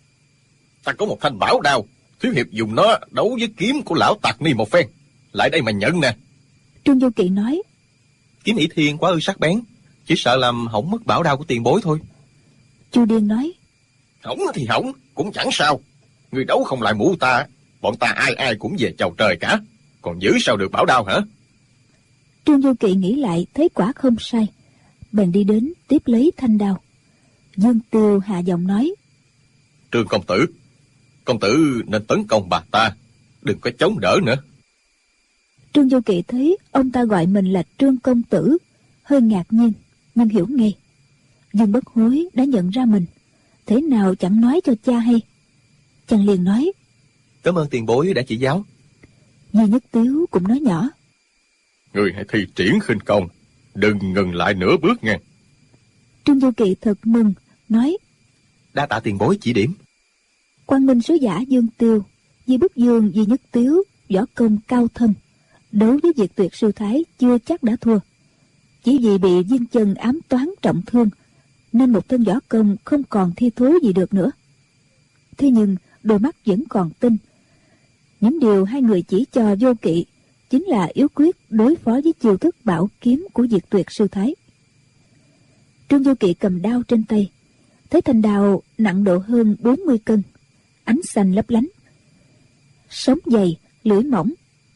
Ta có một thanh bảo đao, thiếu hiệp dùng nó đấu với kiếm của lão Tạc Ni một phen. Lại đây mà nhận nè. Trương Du Kỵ nói: Kiếm ỷ thiên quá ư sắc bén, chỉ sợ làm hỏng mất bảo đao của tiền bối thôi. Chu Điên nói: Hỏng thì hỏng, cũng chẳng sao. Người đấu không lại mũ ta, bọn ta ai ai cũng về chầu trời cả. Còn giữ sao được bảo đao hả? Trương Du Kỵ nghĩ lại thấy quả không sai, bèn đi đến tiếp lấy thanh đao. Dương Tiêu hạ giọng nói: Trương công tử nên tấn công bà ta, đừng có chống đỡ nữa. Trương Du Kỵ thấy ông ta gọi mình là Trương công tử, hơi ngạc nhiên nhưng hiểu ngay. Dương Bất Hối đã nhận ra mình, thế nào chẳng nói cho cha hay. Chàng liền nói: Cảm ơn tiền bối đã chỉ giáo. Duy Nhất Tiếu cũng nói nhỏ: Người hãy thi triển khinh công, đừng ngừng lại nửa bước nha. Trương Du Kỵ thật mừng, nói: Đa tạ tiền bối chỉ điểm. Quang Minh sứ giả Dương Tiêu, Di Bức Dương Duy Nhất Tiếu võ công cao thâm, đấu với Diệt Tuyệt Sư Thái chưa chắc đã thua. Chỉ vì bị viên chân ám toán trọng thương, nên một thân võ công không còn thi thố gì được nữa. Thế nhưng đôi mắt vẫn còn tin. Những điều hai người chỉ cho Vô Kỵ chính là yếu quyết đối phó với chiêu thức bảo kiếm của Diệt Tuyệt Sư Thái. Trương Vô Kỵ cầm đao trên tay, thấy thanh đao nặng độ hơn 40 cân, ánh xanh lấp lánh, sống dày, lưỡi mỏng.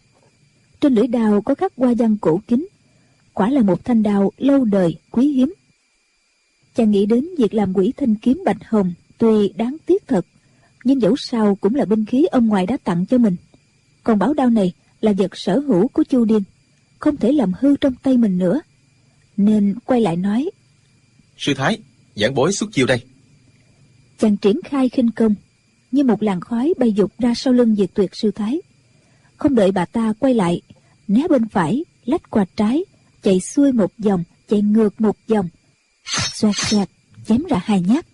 Trên lưỡi đao có khắc hoa văn cổ kính, quả là một thanh đao lâu đời quý hiếm. Chàng nghĩ đến việc làm quỷ thanh kiếm bạch hồng tuy đáng tiếc thật, nhưng dẫu sao cũng là binh khí ông ngoại đã tặng cho mình. Còn bảo đao này là vật sở hữu của Chu Điên, không thể làm hư trong tay mình nữa, nên quay lại nói: Sư Thái, giảng bối xuất chiêu đây. Chàng triển khai khinh công, như một làn khói bay vụt ra sau lưng Diệt Tuyệt Sư Thái. Không đợi bà ta quay lại, né bên phải, lách qua trái, chạy xuôi một vòng, chạy ngược một vòng, xoẹt xoẹt chém ra 2 nhát.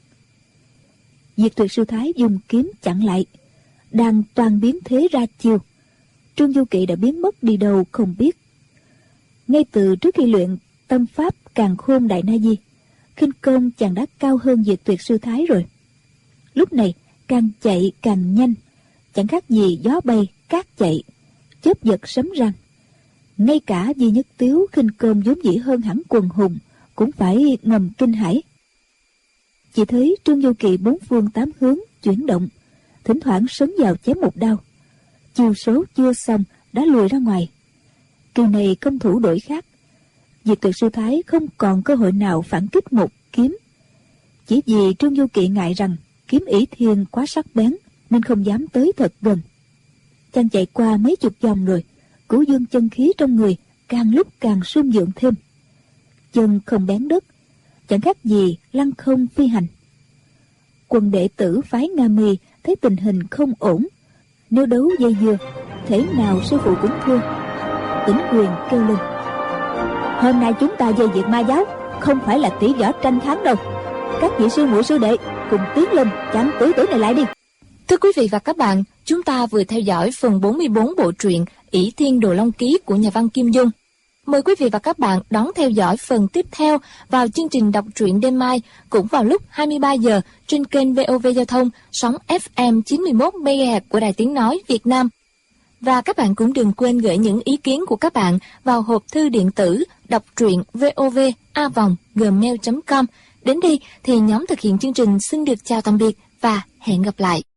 Diệt Tuyệt Sư Thái dùng kiếm chặn lại, đang toàn biến thế ra chiêu. Trương Du Kỵ đã biến mất đi đâu không biết. Ngay từ trước khi luyện tâm pháp Càn Khôn Đại Na Di, khinh công chàng đã cao hơn Diệt Tuyệt Sư Thái rồi. Lúc này càng chạy càng nhanh, chẳng khác gì gió bay cát chạy, chớp giật sấm răng. Ngay cả Duy Nhất Tiếu khinh công vốn dĩ hơn hẳn quần hùng cũng phải ngầm kinh hãi. Chỉ thấy Trương Du Kỵ 4 phương 8 hướng chuyển động, thỉnh thoảng sấn vào chém một đao. Chiêu số chưa xong đã lùi ra ngoài. Kỳ này công thủ đổi khác, Diệt Tuyệt Sư Thái không còn cơ hội nào phản kích một kiếm. Chỉ vì Trương Du Kỵ ngại rằng kiếm ỷ thiên quá sắc bén nên không dám tới thật gần. Chàng chạy qua mấy chục vòng rồi, Cửu Dương chân khí trong người càng lúc càng sung dượng thêm. Chân không bén đất, chẳng khác gì lăng không phi hành. Quần đệ tử phái Nga Mi thấy tình hình không ổn, nếu đấu dây dưa, thể nào sư phụ cũng thua. Tĩnh Quyền kêu lên: Hôm nay chúng ta về Diệt Ma giáo, không phải là tỷ võ tranh thắng đâu. Các vị sư muội sư đệ cùng tiến lên chặn tử tử này lại đi. Thưa quý vị và các bạn, chúng ta vừa theo dõi phần 44 bộ truyện ỷ Thiên Đồ Long Ký của nhà văn Kim Dung. Mời quý vị và các bạn đón theo dõi phần tiếp theo vào chương trình đọc truyện đêm mai, cũng vào lúc 23 giờ trên kênh VOV Giao thông, sóng FM 91 MHz của Đài Tiếng nói Việt Nam. Và các bạn cũng đừng quên gửi những ý kiến của các bạn vào hộp thư điện tử đọc truyện vovavong@gmail.com. Đến đây thì nhóm thực hiện chương trình xin được chào tạm biệt và hẹn gặp lại.